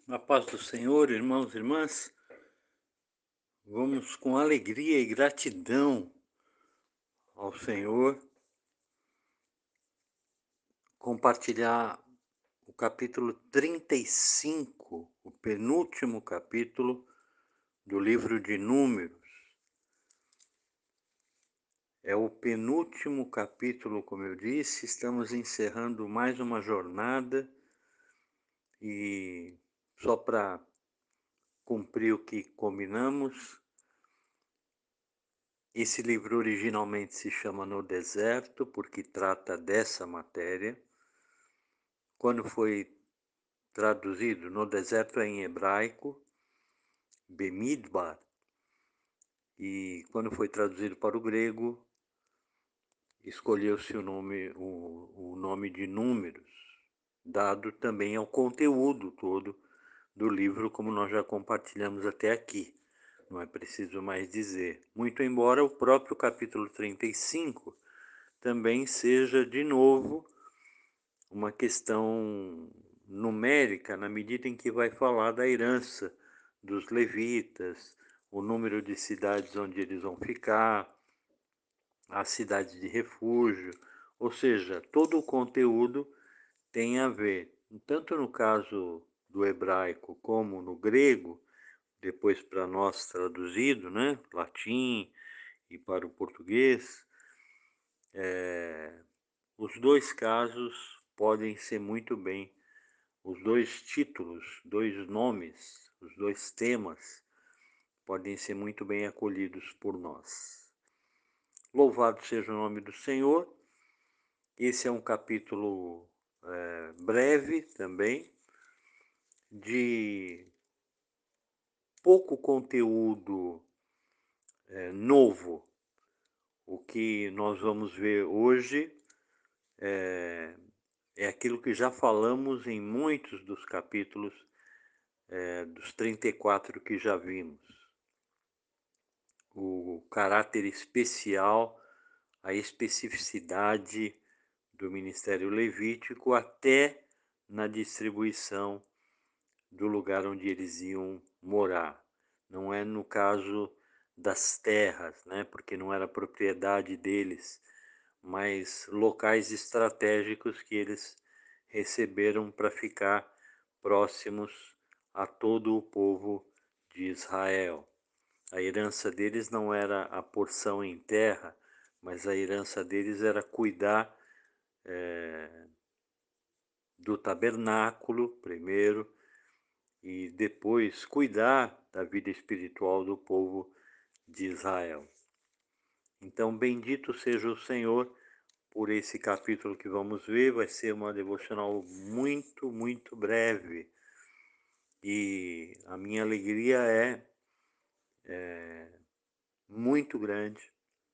Na paz do Senhor, irmãos e irmãs, vamos com alegria e gratidão ao Senhor compartilhar o capítulo 35, o penúltimo capítulo do livro de Números. É o penúltimo capítulo, como eu disse, estamos encerrando mais uma jornada e só para cumprir o que combinamos, esse livro originalmente se chama No Deserto, porque trata dessa matéria. Quando foi traduzido no deserto é em hebraico, Bemidbar, e quando foi traduzido para o grego, escolheu-se o nome de Números, dado também ao conteúdo todo do livro, como nós já compartilhamos até aqui. Não é preciso mais dizer. Muito embora o próprio capítulo 35 também seja, de novo, uma questão numérica, na medida em que vai falar da herança dos levitas, o número de cidades onde eles vão ficar, as cidades de refúgio, ou seja, todo o conteúdo tem a ver, tanto no caso do hebraico como no grego, depois para nós traduzido, né, latim e para o português, os dois casos podem ser muito bem, os dois títulos, dois nomes, os dois temas podem ser muito bem acolhidos por nós. Louvado seja o nome do Senhor. Esse é um capítulo breve também, de pouco conteúdo novo. O que nós vamos ver hoje é aquilo que já falamos em muitos dos capítulos dos 34 que já vimos. O caráter especial, a especificidade do ministério levítico até na distribuição do lugar onde eles iam morar. Não é no caso das terras, né, porque não era propriedade deles, mas locais estratégicos que eles receberam para ficar próximos a todo o povo de Israel. A herança deles não era a porção em terra, mas a herança deles era cuidar do tabernáculo primeiro e depois cuidar da vida espiritual do povo de Israel. Então, bendito seja o Senhor por esse capítulo que vamos ver. Vai ser uma devocional muito, muito breve. E a minha alegria é muito grande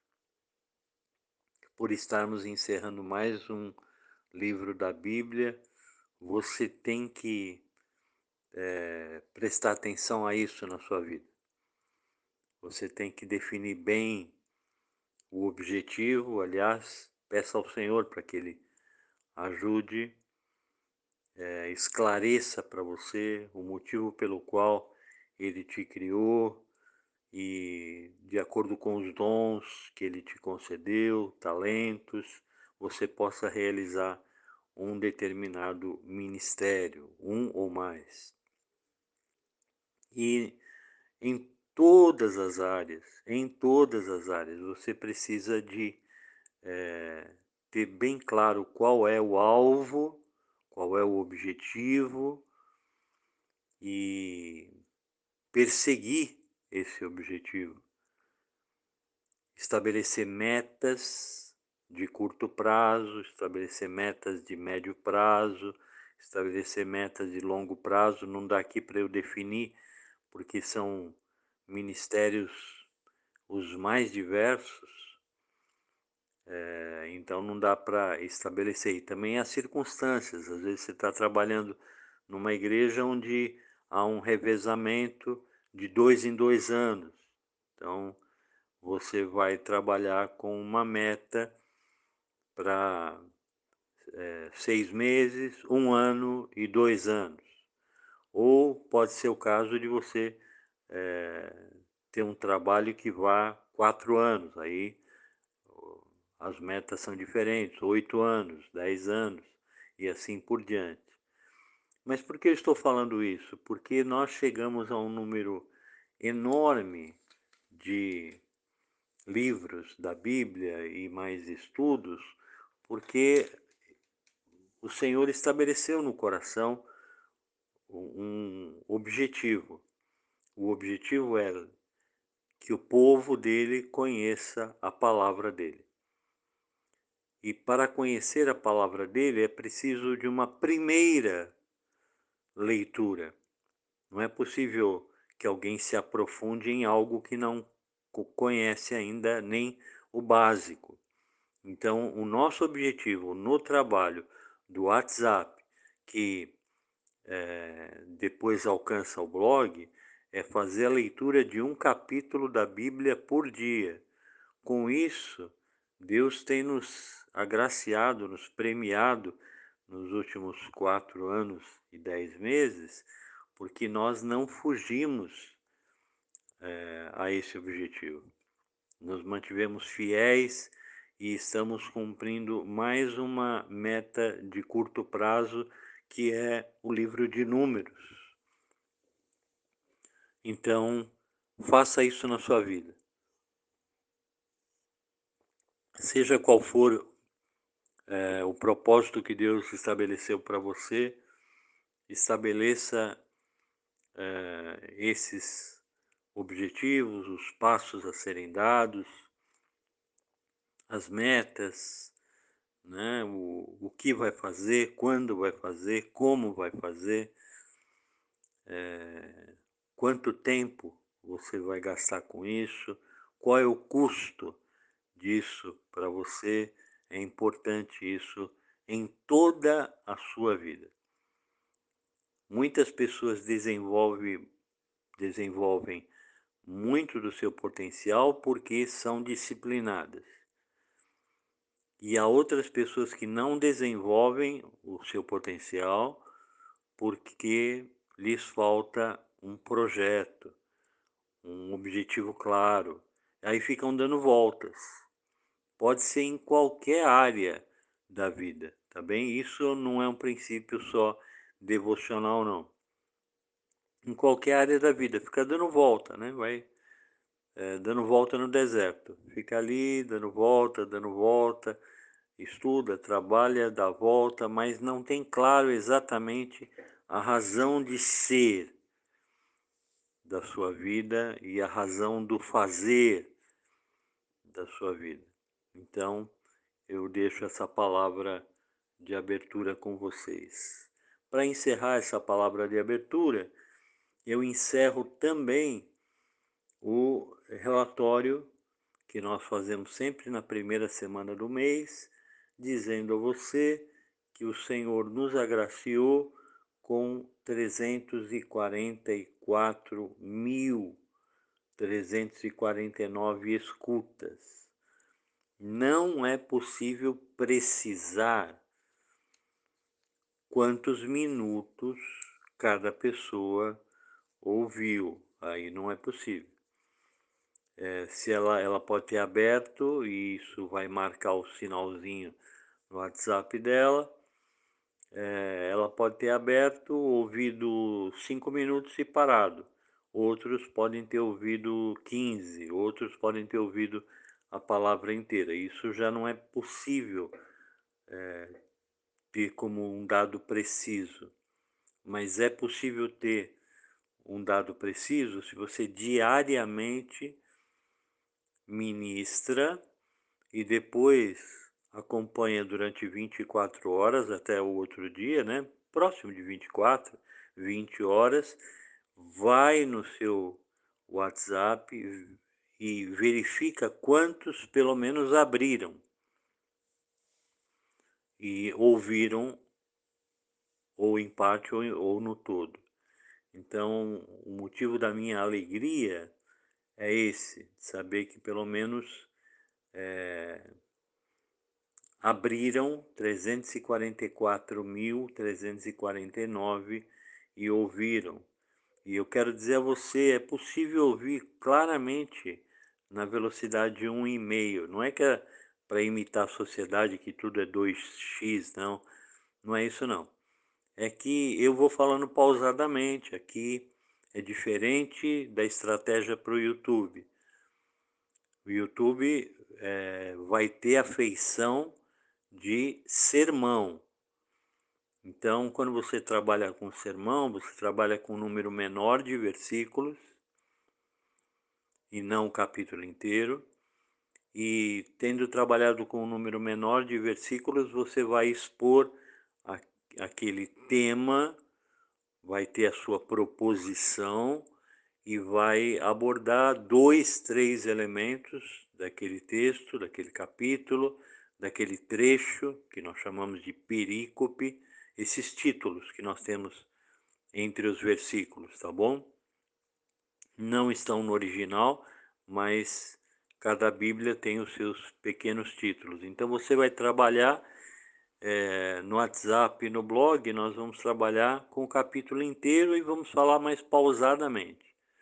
por estarmos encerrando mais um livro da Bíblia. Você tem que prestar atenção a isso na sua vida. Você tem que definir bem o objetivo. Aliás, peça ao Senhor para que Ele ajude, esclareça para você o motivo pelo qual Ele te criou e, de acordo com os dons que Ele te concedeu, talentos, você possa realizar um determinado ministério, um ou mais. E em todas as áreas, você precisa de ter bem claro qual é o alvo, qual é o objetivo e perseguir esse objetivo. Estabelecer metas de curto prazo, estabelecer metas de médio prazo, estabelecer metas de longo prazo. Não dá aqui para eu definir, porque são ministérios os mais diversos, então não dá para estabelecer. E também as circunstâncias. Às vezes você está trabalhando numa igreja onde há um revezamento de 2 em 2 anos. Então você vai trabalhar com uma meta para 6 meses, 1 ano e 2 anos. ou pode ser o caso de você ter um trabalho que vá 4 anos, aí as metas são diferentes, 8 anos, 10 anos e assim por diante. Mas por que eu estou falando isso? Porque nós chegamos a um número enorme de livros da Bíblia e mais estudos, porque o Senhor estabeleceu no coração um objetivo. O objetivo é que o povo dele conheça a palavra dele. E para conhecer a palavra dele é preciso de uma primeira leitura. Não é possível que alguém se aprofunde em algo que não conhece ainda nem o básico. Então, o nosso objetivo no trabalho do WhatsApp, que depois alcança o blog, é fazer a leitura de um capítulo da Bíblia por dia. Com isso, Deus tem nos agraciado, nos premiado nos últimos 4 anos e 10 meses, porque nós não fugimos a esse objetivo. Nos mantivemos fiéis e estamos cumprindo mais uma meta de curto prazo, que é o livro de Números. Então, faça isso na sua vida. Seja qual for o propósito que Deus estabeleceu para você, estabeleça esses objetivos, os passos a serem dados, as metas, né? O que vai fazer, quando vai fazer, como vai fazer, quanto tempo você vai gastar com isso, qual é o custo disso para você. É importante isso em toda a sua vida. Muitas pessoas desenvolvem muito do seu potencial porque são disciplinadas. E há outras pessoas que não desenvolvem o seu potencial porque lhes falta um projeto, um objetivo claro. Aí ficam dando voltas. Pode ser em qualquer área da vida, tá bem? Isso não é um princípio só devocional, não. Em qualquer área da vida, fica dando volta, né? Vai dando volta no deserto. Fica ali, dando volta, estuda, trabalha, dá volta, mas não tem claro exatamente a razão de ser da sua vida e a razão do fazer da sua vida. Então, eu deixo essa palavra de abertura com vocês. Para encerrar essa palavra de abertura, eu encerro também o relatório que nós fazemos sempre na primeira semana do mês, dizendo a você que o Senhor nos agraciou com 344.349 escutas. Não é possível precisar quantos minutos cada pessoa ouviu. Aí não é possível. Se ela pode ter aberto, e isso vai marcar o sinalzinho no WhatsApp dela. Ela pode ter aberto, ouvido 5 minutos e parado. Outros podem ter ouvido 15, outros podem ter ouvido a palavra inteira. Isso já não é possível ter como um dado preciso, mas é possível ter um dado preciso se você diariamente ministra e depois acompanha durante 24 horas até o outro dia, né? Próximo de 24, 20 horas, vai no seu WhatsApp e verifica quantos pelo menos abriram e ouviram, ou em parte ou no todo. Então, o motivo da minha alegria é esse, saber que pelo menos abriram 344.349 e ouviram. E eu quero dizer a você, é possível ouvir claramente na velocidade de 1,5. Não é que é para imitar a sociedade que tudo é 2x, não. Não é isso não. É que eu vou falando pausadamente. Aqui é diferente da estratégia para o YouTube. O YouTube vai ter a feição de sermão. Então, quando você trabalha com sermão, você trabalha com um número menor de versículos e não o capítulo inteiro. E tendo trabalhado com um número menor de versículos, você vai expor aquele tema, vai ter a sua proposição e vai abordar 2, 3 elementos daquele texto, daquele capítulo, daquele trecho, que nós chamamos de perícope, esses títulos que nós temos entre os versículos, tá bom? Não estão no original, mas cada Bíblia tem os seus pequenos títulos. Então você vai trabalhar no WhatsApp e no blog, nós vamos trabalhar com o capítulo inteiro e vamos falar mais pausadamente.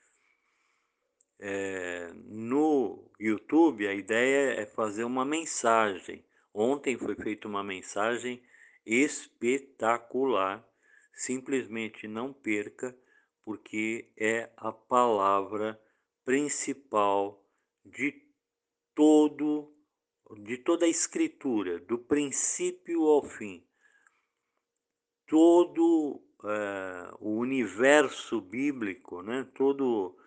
No YouTube, a ideia é fazer uma mensagem. Ontem foi feita uma mensagem espetacular. Simplesmente não perca, porque é a palavra principal de todo de toda a escritura, do princípio ao fim. Todo o universo bíblico, né? Todo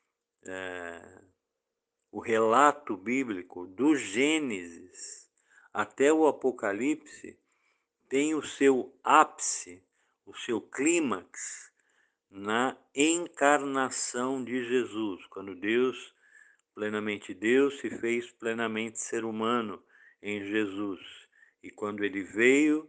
o relato bíblico, do Gênesis até o Apocalipse, tem o seu ápice, o seu clímax na encarnação de Jesus, quando Deus, se fez plenamente ser humano em Jesus. E quando ele veio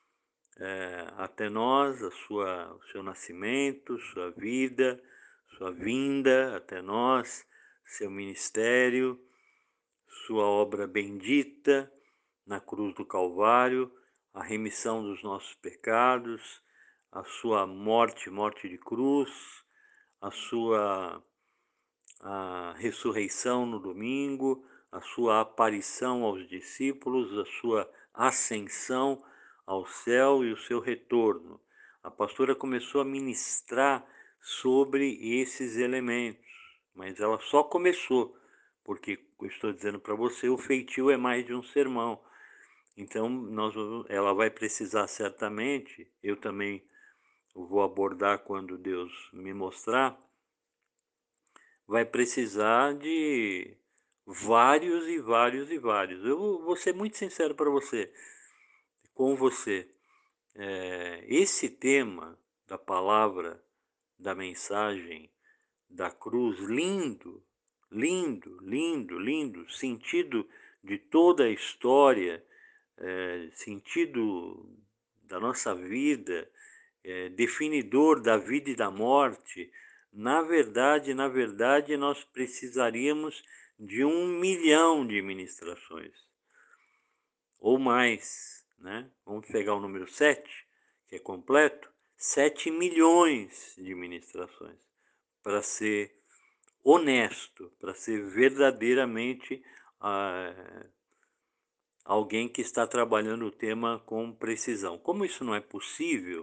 até nós, o seu nascimento, sua vida, sua vinda até nós, seu ministério, sua obra bendita na cruz do Calvário, a remissão dos nossos pecados, a sua morte de cruz, a sua ressurreição no domingo, a sua aparição aos discípulos, a sua ascensão ao céu e o seu retorno. A pastora começou a ministrar sobre esses elementos, mas ela só começou, porque eu estou dizendo para você, o feitio é mais de um sermão. Então, ela vai precisar certamente, eu também vou abordar quando Deus me mostrar, vai precisar de vários e vários e vários. Eu vou ser muito sincero para você, com você. Esse tema da palavra, da mensagem, da cruz, lindo, lindo, lindo, lindo, sentido de toda a história, sentido da nossa vida, definidor da vida e da morte. Na verdade, nós precisaríamos de 1 milhão de ministrações, ou mais, né? Vamos pegar o número 7, que é completo, 7 milhões de ministrações, para ser honesto, para ser verdadeiramente alguém que está trabalhando o tema com precisão. Como isso não é possível,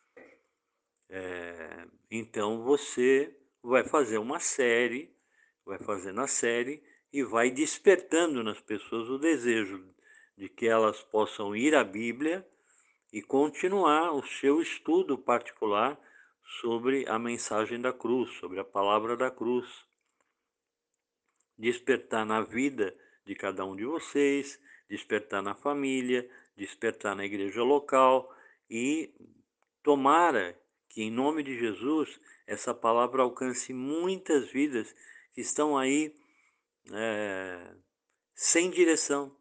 então você vai fazer uma série, vai fazendo a série e vai despertando nas pessoas o desejo de que elas possam ir à Bíblia e continuar o seu estudo particular sobre a mensagem da cruz, sobre a palavra da cruz. Despertar na vida de cada um de vocês, despertar na família, despertar na igreja local e tomara que, em nome de Jesus, essa palavra alcance muitas vidas que estão aí sem direção,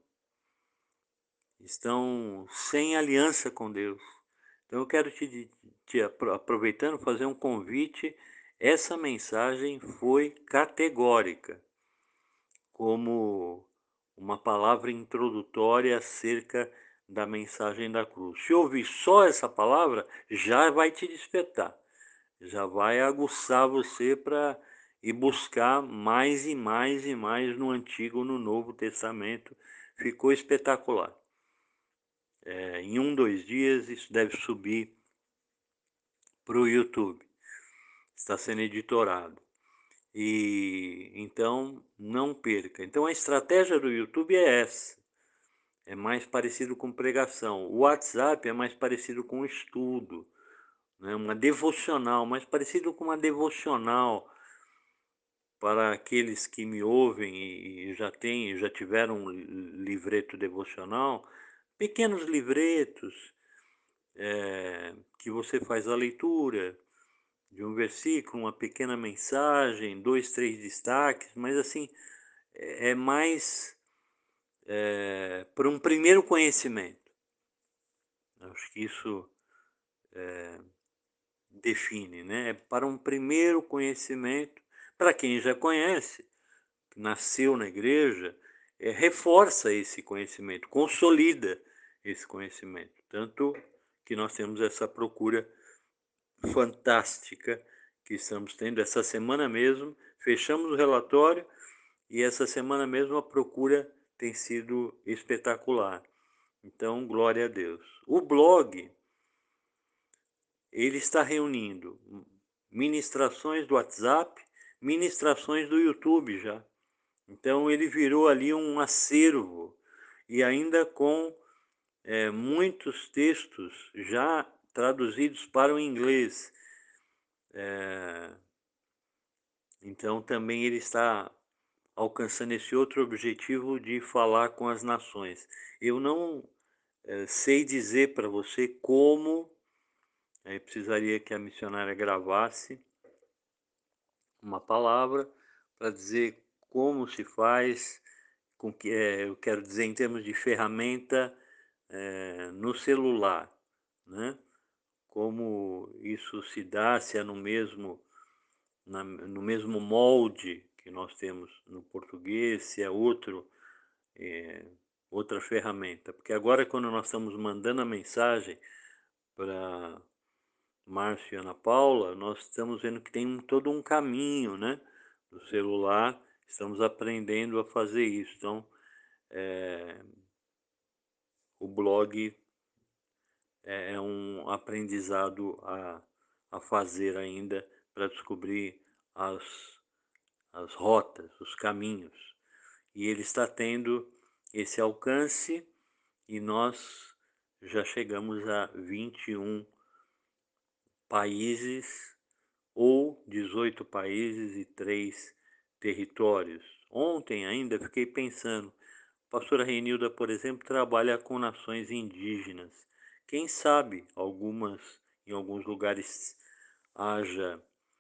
estão sem aliança com Deus. Então eu quero aproveitando, fazer um convite. Essa mensagem foi categórica, como uma palavra introdutória acerca da mensagem da cruz. Se ouvir só essa palavra, já vai te despertar. Já vai aguçar você para ir buscar mais e mais e mais no Antigo ou no Novo Testamento. Ficou espetacular. Em 2 dias isso deve subir para o YouTube. Está sendo editorado. E então não perca. Então a estratégia do YouTube é essa. É mais parecido com pregação. O WhatsApp é mais parecido com estudo, né? Uma devocional, mais parecido com uma devocional para aqueles que me ouvem e já tiveram um livreto devocional, pequenos livretos que você faz a leitura de um versículo, uma pequena mensagem, 2, 3 destaques, mas assim, é mais para um primeiro conhecimento. Acho que isso define, né? É para um primeiro conhecimento, para quem já conhece, nasceu na igreja, reforça esse conhecimento, consolida esse conhecimento. Tanto que nós temos essa procura fantástica que estamos tendo essa semana mesmo. Fechamos o relatório e essa semana mesmo a procura tem sido espetacular. Então, glória a Deus. O blog, ele está reunindo ministrações do WhatsApp, ministrações do YouTube já. Então ele virou ali um acervo e ainda com muitos textos já traduzidos para o inglês. Então também ele está alcançando esse outro objetivo de falar com as nações. Eu não sei dizer para você como, aí precisaria que a missionária gravasse uma palavra para dizer como se faz, com que eu quero dizer em termos de ferramenta no celular, né? Como isso se dá, se é no mesmo molde que nós temos no português, se é outra ferramenta. Porque agora, quando nós estamos mandando a mensagem para Márcio e Ana Paula, nós estamos vendo que tem todo um caminho, né? No celular, estamos aprendendo a fazer isso. Então, o blog é um aprendizado a fazer ainda para descobrir as, as rotas, os caminhos. E ele está tendo esse alcance e nós já chegamos a 21 países ou 18 países e 3 territórios. Ontem ainda fiquei pensando, a pastora Renilda, por exemplo, trabalha com nações indígenas. Quem sabe em alguns lugares haja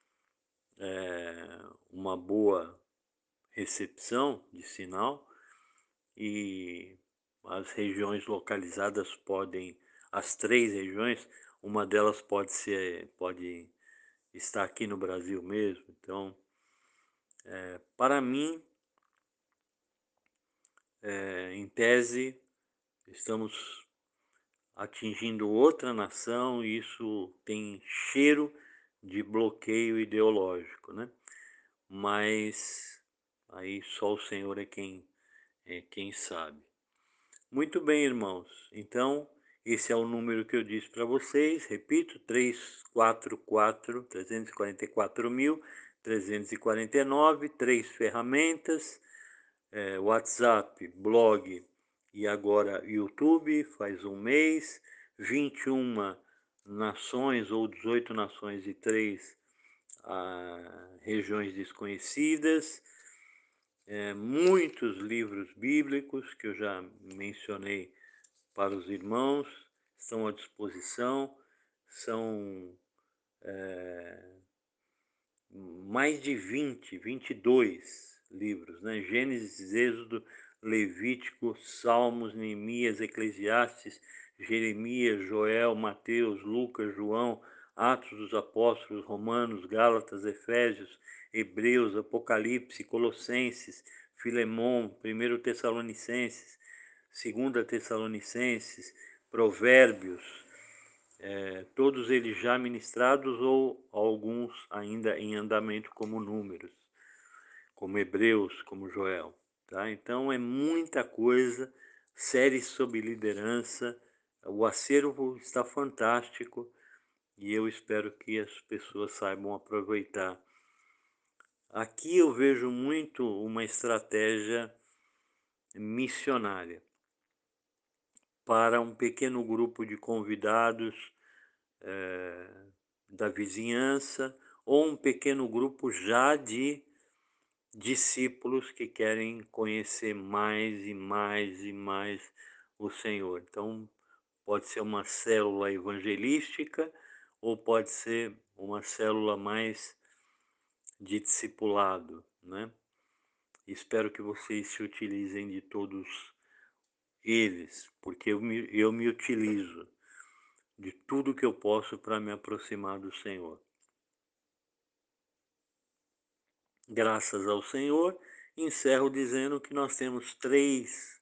uma boa recepção de sinal e as regiões localizadas as 3 regiões, uma delas pode estar aqui no Brasil mesmo. Então, para mim, em tese, estamos atingindo outra nação e isso tem cheiro de bloqueio ideológico, né? Mas aí só o Senhor é quem sabe. Muito bem, irmãos. Então, esse é o número que eu disse para vocês. Repito, 344 3 ferramentas, WhatsApp, blog e agora YouTube, faz um mês, 21 nações ou 18 nações e 3 regiões desconhecidas, muitos livros bíblicos que eu já mencionei para os irmãos, estão à disposição, são mais de 22 livros, né? Gênesis, Êxodo, Levítico, Salmos, Neemias, Eclesiastes, Jeremias, Joel, Mateus, Lucas, João, Atos dos Apóstolos, Romanos, Gálatas, Efésios, Hebreus, Apocalipse, Colossenses, Filemão, 1 Tessalonicenses, 2 Tessalonicenses, Provérbios, todos eles já ministrados ou alguns ainda em andamento, como Números, como Hebreus, como Joel. Tá? Então é muita coisa, séries sobre liderança, o acervo está fantástico e eu espero que as pessoas saibam aproveitar. Aqui eu vejo muito uma estratégia missionária para um pequeno grupo de convidados da vizinhança ou um pequeno grupo já de discípulos que querem conhecer mais e mais e mais o Senhor. Então, pode ser uma célula evangelística ou pode ser uma célula mais de discipulado, né? Espero que vocês se utilizem de todos eles, porque eu me utilizo de tudo que eu posso para me aproximar do Senhor. Graças ao Senhor, encerro dizendo que nós temos 3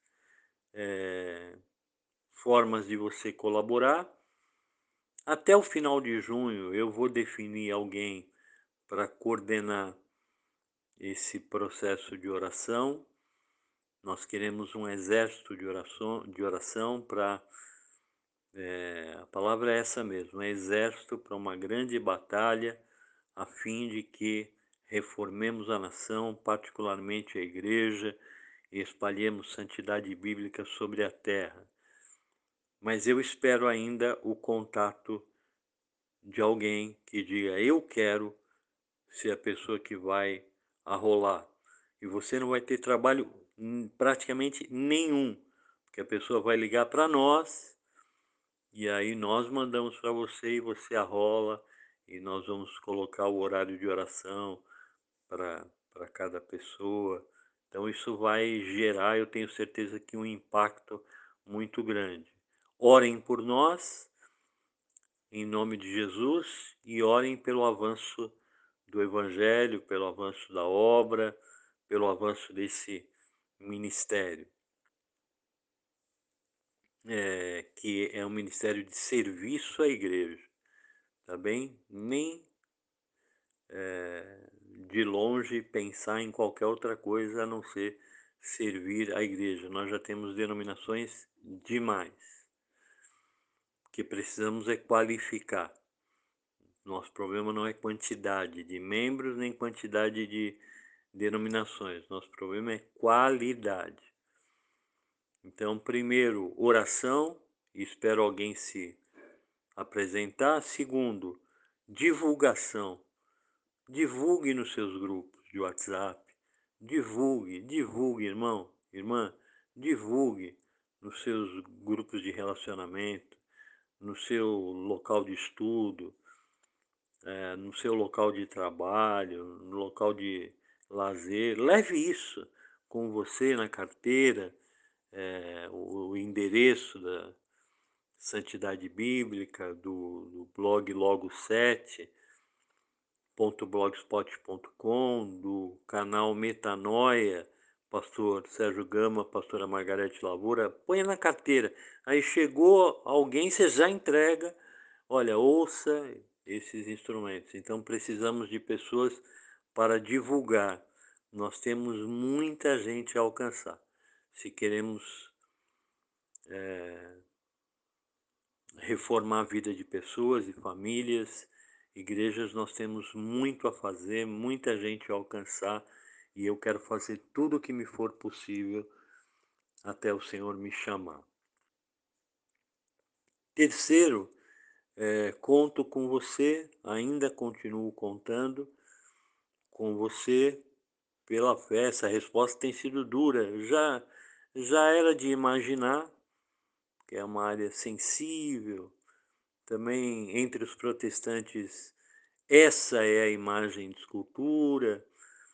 formas de você colaborar. Até o final de junho eu vou definir alguém para coordenar esse processo de oração. Nós queremos um exército de oração para, a palavra é essa mesmo, um exército para uma grande batalha, a fim de que reformemos a nação, particularmente a igreja, e espalhemos santidade bíblica sobre a terra. Mas eu espero ainda o contato de alguém que diga: eu quero ser a pessoa que vai arrolar. E você não vai ter trabalho praticamente nenhum, porque a pessoa vai ligar para nós e aí nós mandamos para você e você arrola e nós vamos colocar o horário de oração para cada pessoa. Então isso vai gerar, eu tenho certeza que um impacto muito grande. Orem por nós, em nome de Jesus, e orem pelo avanço do Evangelho, pelo avanço da obra, pelo avanço desse ministério, que é um ministério de serviço à igreja, tá bem? Nem de longe pensar em qualquer outra coisa a não ser servir à igreja. Nós já temos denominações demais. O que precisamos é qualificar. Nosso problema não é quantidade de membros nem quantidade de denominações. Nosso problema é qualidade. Então, primeiro, oração, espero alguém se apresentar. Segundo, divulgação. Divulgue nos seus grupos de WhatsApp. Divulgue, irmão, irmã. Divulgue nos seus grupos de relacionamento, no seu local de estudo, no seu local de trabalho, no local de lazer. Leve isso com você na carteira, o endereço da Santidade Bíblica, do blog logo7.blogspot.com, do canal Metanoia, pastor Sérgio Gama, pastora Margarete Lavoura. Põe na carteira. Aí chegou alguém, você já entrega. Olha, ouça esses instrumentos. Então precisamos de pessoas para divulgar. Nós temos muita gente a alcançar. Se queremos reformar a vida de pessoas e famílias, igrejas, nós temos muito a fazer, muita gente a alcançar, e eu quero fazer tudo o que me for possível até o Senhor me chamar. Terceiro, conto com você, ainda continuo contando com você pela fé. Essa resposta tem sido dura, já era de imaginar, que é uma área sensível. Também entre os protestantes, essa é a imagem de escultura.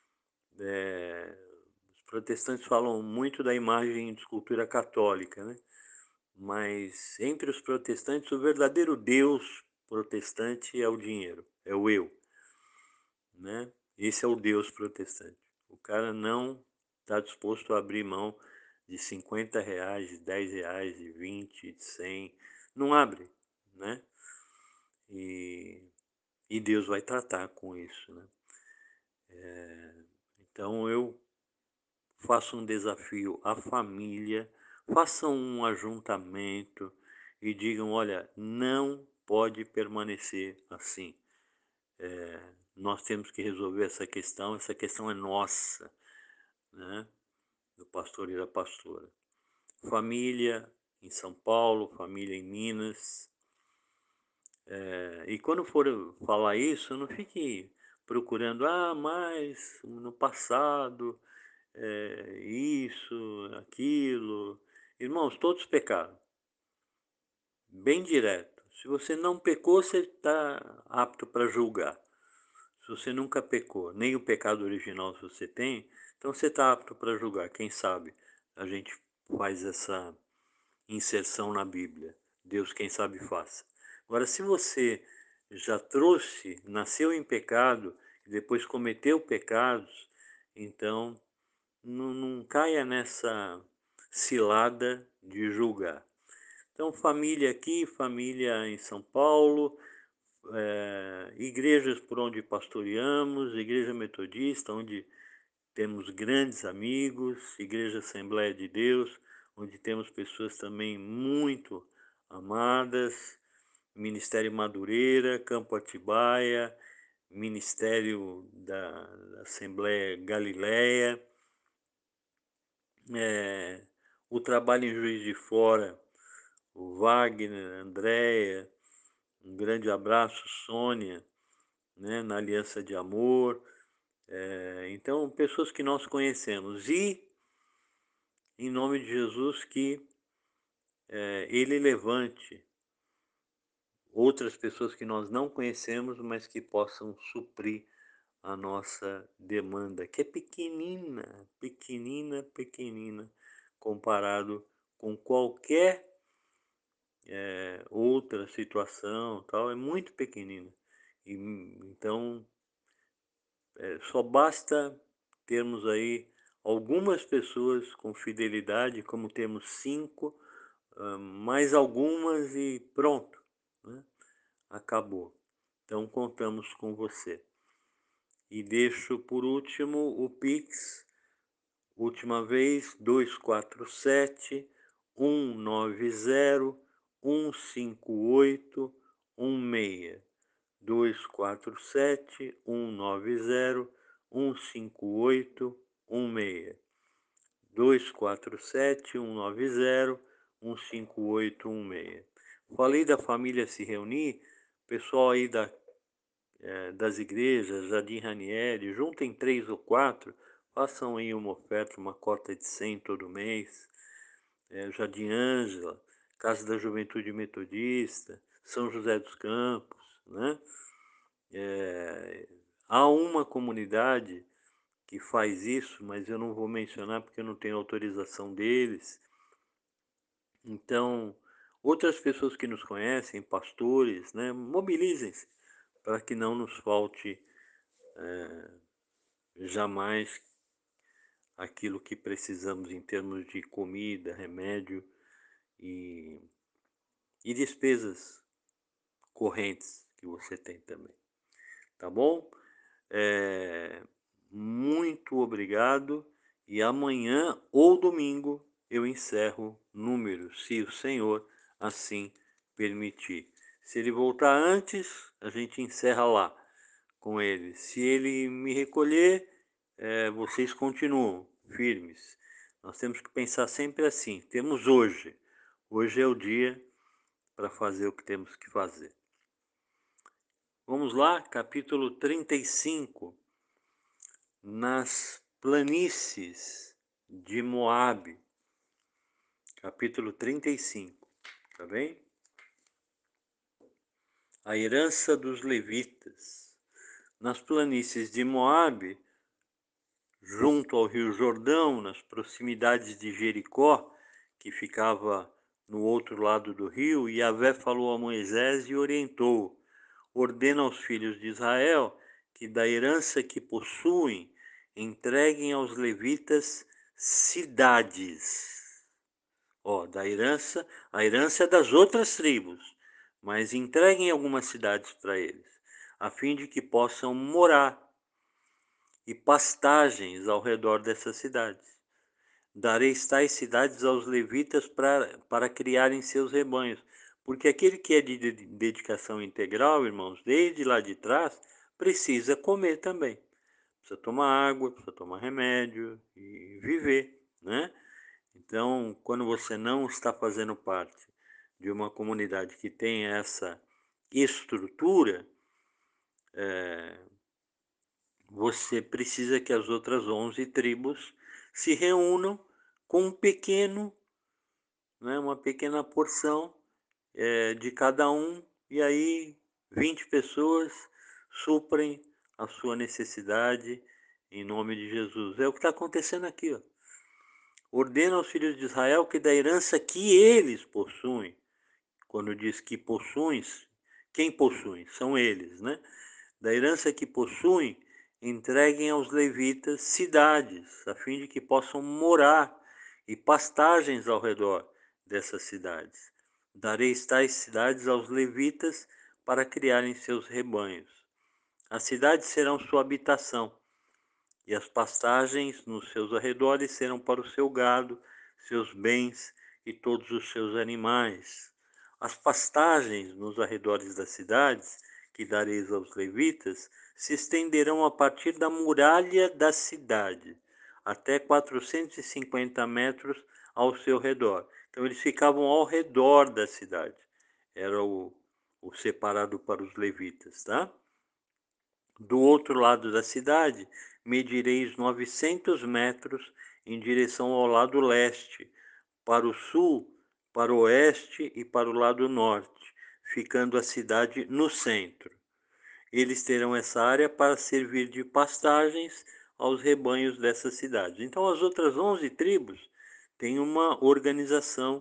Os protestantes falam muito da imagem de escultura católica, né? Mas entre os protestantes, o verdadeiro Deus protestante é o dinheiro, é o eu, né? Esse é o Deus protestante. O cara não está disposto a abrir mão de R$ 50, de R$ 10, de 20, de 100. Não abre, né? E Deus vai tratar com isso, né? Então eu faço um desafio à família, façam um ajuntamento e digam: olha, não pode permanecer assim. Nós temos que resolver essa questão é nossa, né? Do pastor e da pastora. Família em São Paulo, família em Minas. E quando for falar isso, não fique procurando, mas no passado, isso, aquilo. Irmãos, todos pecaram. Bem direto. Se você não pecou, você está apto para julgar. Se você nunca pecou, nem o pecado original se você tem, então você está apto para julgar. Quem sabe a gente faz essa inserção na Bíblia. Deus, quem sabe, faça. Agora, se você já trouxe, nasceu em pecado e depois cometeu pecados, então não caia nessa cilada de julgar. Então, família aqui, família em São Paulo, igrejas por onde pastoreamos, Igreja Metodista, onde temos grandes amigos, Igreja Assembleia de Deus, onde temos pessoas também muito amadas, Ministério Madureira, Campo Atibaia, Ministério da Assembleia Galileia, o trabalho em Juiz de Fora, o Wagner, Andréia, um grande abraço, Sônia, né, na Aliança de Amor. Então, pessoas que nós conhecemos. E, em nome de Jesus, que Ele levante outras pessoas que nós não conhecemos, mas que possam suprir a nossa demanda, que é pequenina, pequenina, pequenina, comparado com qualquer outra situação, tal, é muito pequenina. E, então, só basta termos aí algumas pessoas com fidelidade, como temos 5, mais algumas e pronto, né? Acabou. Então contamos com você. E deixo por último o Pix, última vez, 247 190 158 16. 247 190 158 16. 247 190 158 16. Falei da família se reunir, pessoal aí das igrejas, Jardim Ranieri, juntem 3 ou 4, façam aí uma oferta, uma cota de 100 todo mês. Jardim Ângela, Casa da Juventude Metodista, São José dos Campos, né? Há uma comunidade que faz isso, mas eu não vou mencionar porque eu não tenho autorização deles. Então, outras pessoas que nos conhecem, pastores, né, mobilizem-se para que não nos falte jamais aquilo que precisamos em termos de comida, remédio e, e despesas correntes que você tem também. Tá bom? É, muito obrigado e amanhã ou domingo eu encerro números, se o Senhor assim permitir. Se ele voltar antes, a gente encerra lá com ele. Se ele me recolher, vocês continuam firmes. Nós temos que pensar sempre assim. Temos hoje. Hoje é o dia para fazer o que temos que fazer. Vamos lá, capítulo 35. Nas planícies de Moabe, capítulo 35, tá bem? A herança dos levitas. Nas planícies de Moabe, junto ao rio Jordão, nas proximidades de Jericó, que ficava no outro lado do rio, Yahvé falou a Moisés e orientou: ordena aos filhos de Israel que da herança que possuem entreguem aos levitas cidades. Da herança, a herança é das outras tribos, mas entreguem algumas cidades para eles. a fim de que possam morar e pastagens ao redor dessas cidades. Dareis tais cidades aos levitas para criarem seus rebanhos. Porque aquele que é de dedicação integral, irmãos, desde lá de trás, precisa comer também. Precisa tomar água, precisa tomar remédio e viver, né? Então, quando você não está fazendo parte de uma comunidade que tem essa estrutura, você precisa que as outras 11 tribos se reúnam com um pequeno, né, uma pequena porção de cada um, e aí 20 pessoas suprem a sua necessidade em nome de Jesus. É o que está acontecendo aqui. Ó. Ordena aos filhos de Israel que da herança que eles possuem, quando diz que possuem, quem possui? São eles, né? Da herança que possuem, entreguem aos levitas cidades, a fim de que possam morar e pastagens ao redor dessas cidades. Dareis tais cidades aos levitas para criarem seus rebanhos. As cidades serão sua habitação, e as pastagens nos seus arredores serão para o seu gado, seus bens e todos os seus animais. As pastagens nos arredores das cidades, que dareis aos levitas, se estenderão a partir da muralha da cidade, até 450 metros ao seu redor. Então eles ficavam ao redor da cidade. Era o separado para os levitas, tá? Do outro lado da cidade, medireis 900 metros em direção ao lado leste, para o sul, para o oeste e para o lado norte, ficando a cidade no centro. Eles terão essa área para servir de pastagens aos rebanhos dessas cidades. Então, as outras 11 tribos têm uma organização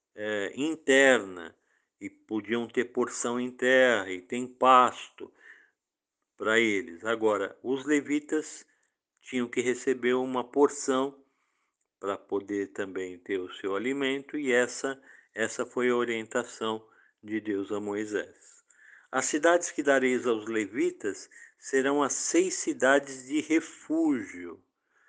interna e podiam ter porção em terra e tem pasto para eles. Agora, os levitas tinham que receber uma porção para poder também ter o seu alimento, e essa foi a orientação de Deus a Moisés. As cidades que dareis aos levitas serão as 6 cidades de refúgio.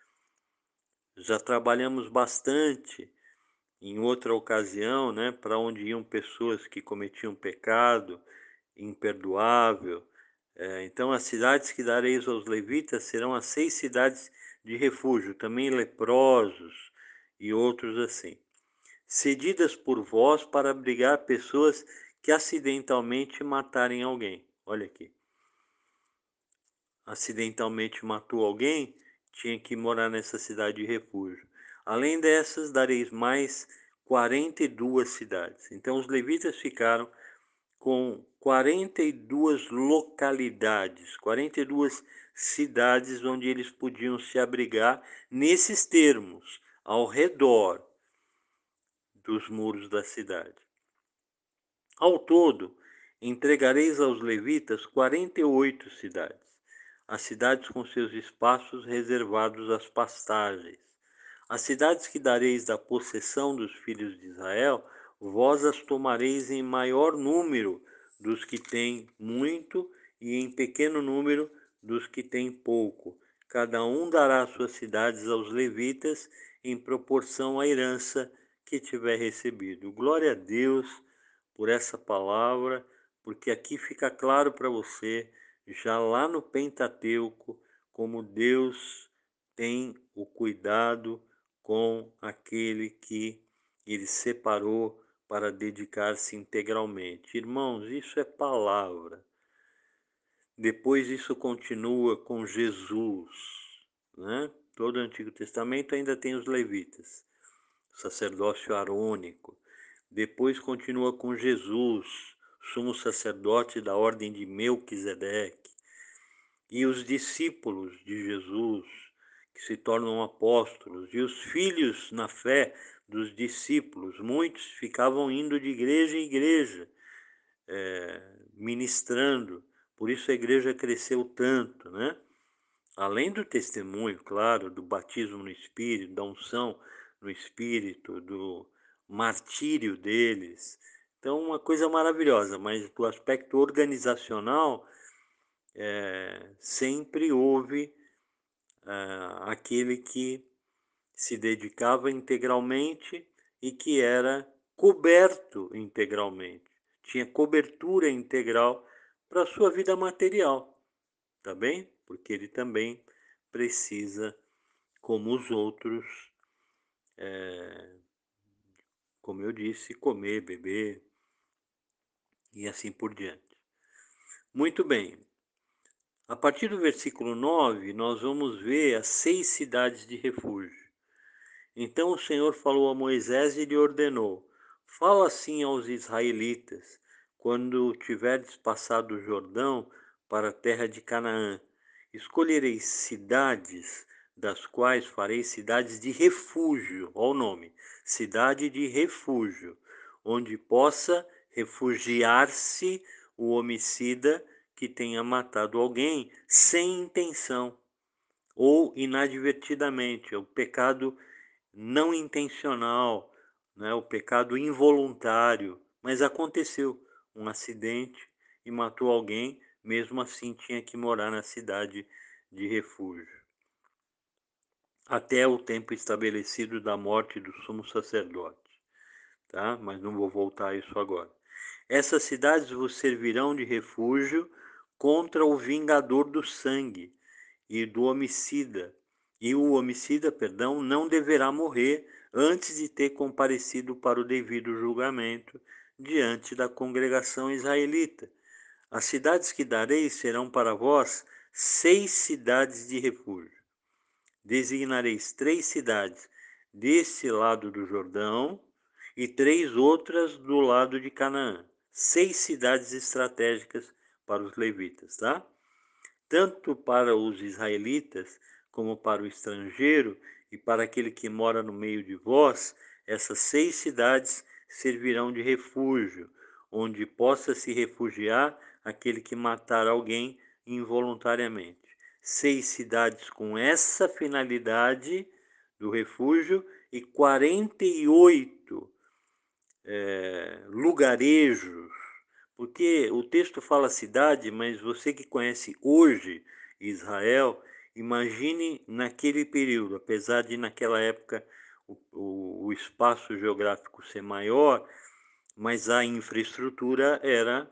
Já trabalhamos bastante em outra ocasião, né, para onde iam pessoas que cometiam pecado imperdoável. Então, as cidades que dareis aos levitas serão as 6 cidades de refúgio, também leprosos e outros assim, cedidas por vós para abrigar pessoas que acidentalmente matarem alguém. Olha aqui, acidentalmente matou alguém, tinha que morar nessa cidade de refúgio. Além dessas, dareis mais 42 cidades. Então, os levitas ficaram com 42 localidades, 42 cidades onde eles podiam se abrigar nesses termos, ao redor dos muros da cidade. Ao todo, entregareis aos levitas 48 cidades, as cidades com seus espaços reservados às pastagens. As cidades que dareis da possessão dos filhos de Israel, vós as tomareis em maior número dos que têm muito e em pequeno número dos que têm pouco. Cada um dará suas cidades aos levitas em proporção à herança que tiver recebido. Glória a Deus por essa palavra, porque aqui fica claro para você, já lá no Pentateuco, como Deus tem o cuidado com aquele que ele separou para dedicar-se integralmente. Irmãos, isso é palavra. Depois isso continua com Jesus, né? Todo o Antigo Testamento ainda tem os levitas, sacerdócio arônico. Depois continua com Jesus, sumo sacerdote da ordem de Melquisedeque, e os discípulos de Jesus, que se tornam apóstolos, e os filhos na fé dos discípulos. Muitos ficavam indo de igreja em igreja, ministrando. Por isso a igreja cresceu tanto, né? Além do testemunho, claro, do batismo no Espírito, da unção no Espírito, do martírio deles. Então, uma coisa maravilhosa, mas do aspecto organizacional, sempre houve aquele que se dedicava integralmente e que era coberto integralmente, tinha cobertura integral para a sua vida material, tá bem? Porque ele também precisa, como os outros, como eu disse, comer, beber e assim por diante. Muito bem. A partir do versículo 9, nós vamos ver as 6 cidades de refúgio. Então o Senhor falou a Moisés e lhe ordenou: Fala assim aos israelitas, quando tiverdes passado o Jordão para a terra de Canaã. Escolhereis cidades, das quais fareis cidades de refúgio. Olha o nome: cidade de refúgio, onde possa refugiar-se o homicida que tenha matado alguém sem intenção ou inadvertidamente. O pecado não intencional, né, o pecado involuntário, mas aconteceu um acidente e matou alguém, mesmo assim tinha que morar na cidade de refúgio, até o tempo estabelecido da morte do sumo sacerdote, tá? Mas não vou voltar a isso agora. Essas cidades vos servirão de refúgio contra o vingador do sangue e do homicida, e o homicida, perdão, não deverá morrer antes de ter comparecido para o devido julgamento diante da congregação israelita. As cidades que darei serão para vós 6 cidades de refúgio. Designareis 3 cidades desse lado do Jordão e 3 outras do lado de Canaã. 6 cidades estratégicas para os levitas, tá? Tanto para os israelitas como para o estrangeiro e para aquele que mora no meio de vós, essas 6 cidades servirão de refúgio, onde possa se refugiar aquele que matar alguém involuntariamente. 6 cidades com essa finalidade do refúgio e 48 lugarejos, porque o texto fala cidade, mas você que conhece hoje Israel, imagine naquele período, apesar de naquela época o espaço geográfico ser maior, mas a infraestrutura era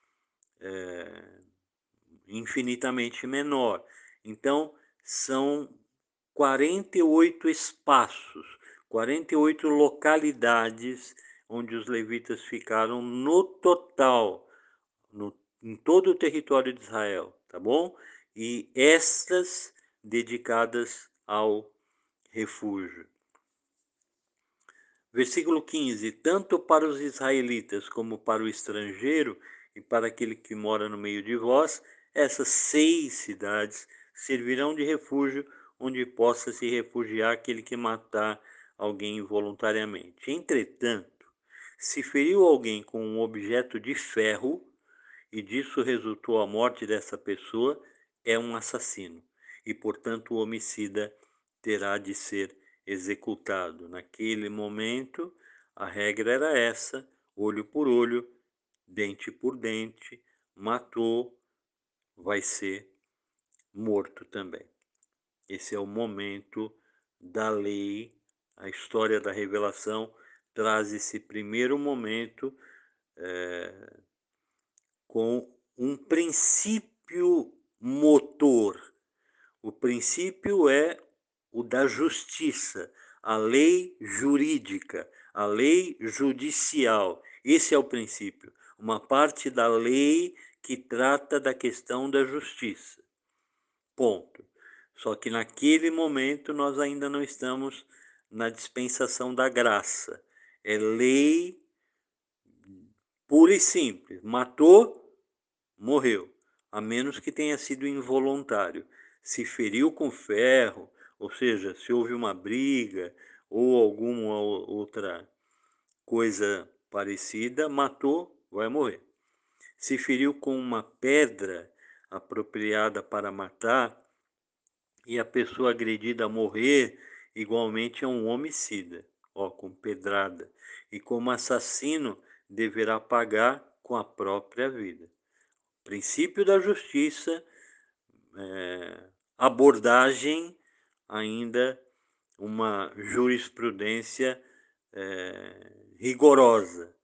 infinitamente menor. Então, são 48 espaços, 48 localidades onde os levitas ficaram no total, em todo o território de Israel, tá bom? E estas dedicadas ao refúgio. Versículo 15: Tanto para os israelitas como para o estrangeiro e para aquele que mora no meio de vós, essas 6 cidades servirão de refúgio, onde possa se refugiar aquele que matar alguém voluntariamente. Entretanto, se feriu alguém com um objeto de ferro, e disso resultou a morte dessa pessoa, é um assassino, e portanto o homicida terá de ser executado. Naquele momento, a regra era essa: olho por olho, dente por dente, matou, vai ser morto também. Esse é o momento da lei. A história da revelação traz esse primeiro momento com um princípio motor. O princípio é o da justiça, a lei jurídica, a lei judicial. Esse é o princípio, uma parte da lei que trata da questão da justiça. Ponto. Só que naquele momento nós ainda não estamos na dispensação da graça. É lei pura e simples. Matou, morreu, a menos que tenha sido involuntário. Se feriu com ferro, ou seja, se houve uma briga ou alguma outra coisa parecida, matou, vai morrer. Se feriu com uma pedra apropriada para matar e a pessoa agredida morrer, igualmente é um homicida, ó, com pedrada. E como assassino, deverá pagar com a própria vida. Princípio da justiça, abordagem, ainda uma jurisprudência rigorosa,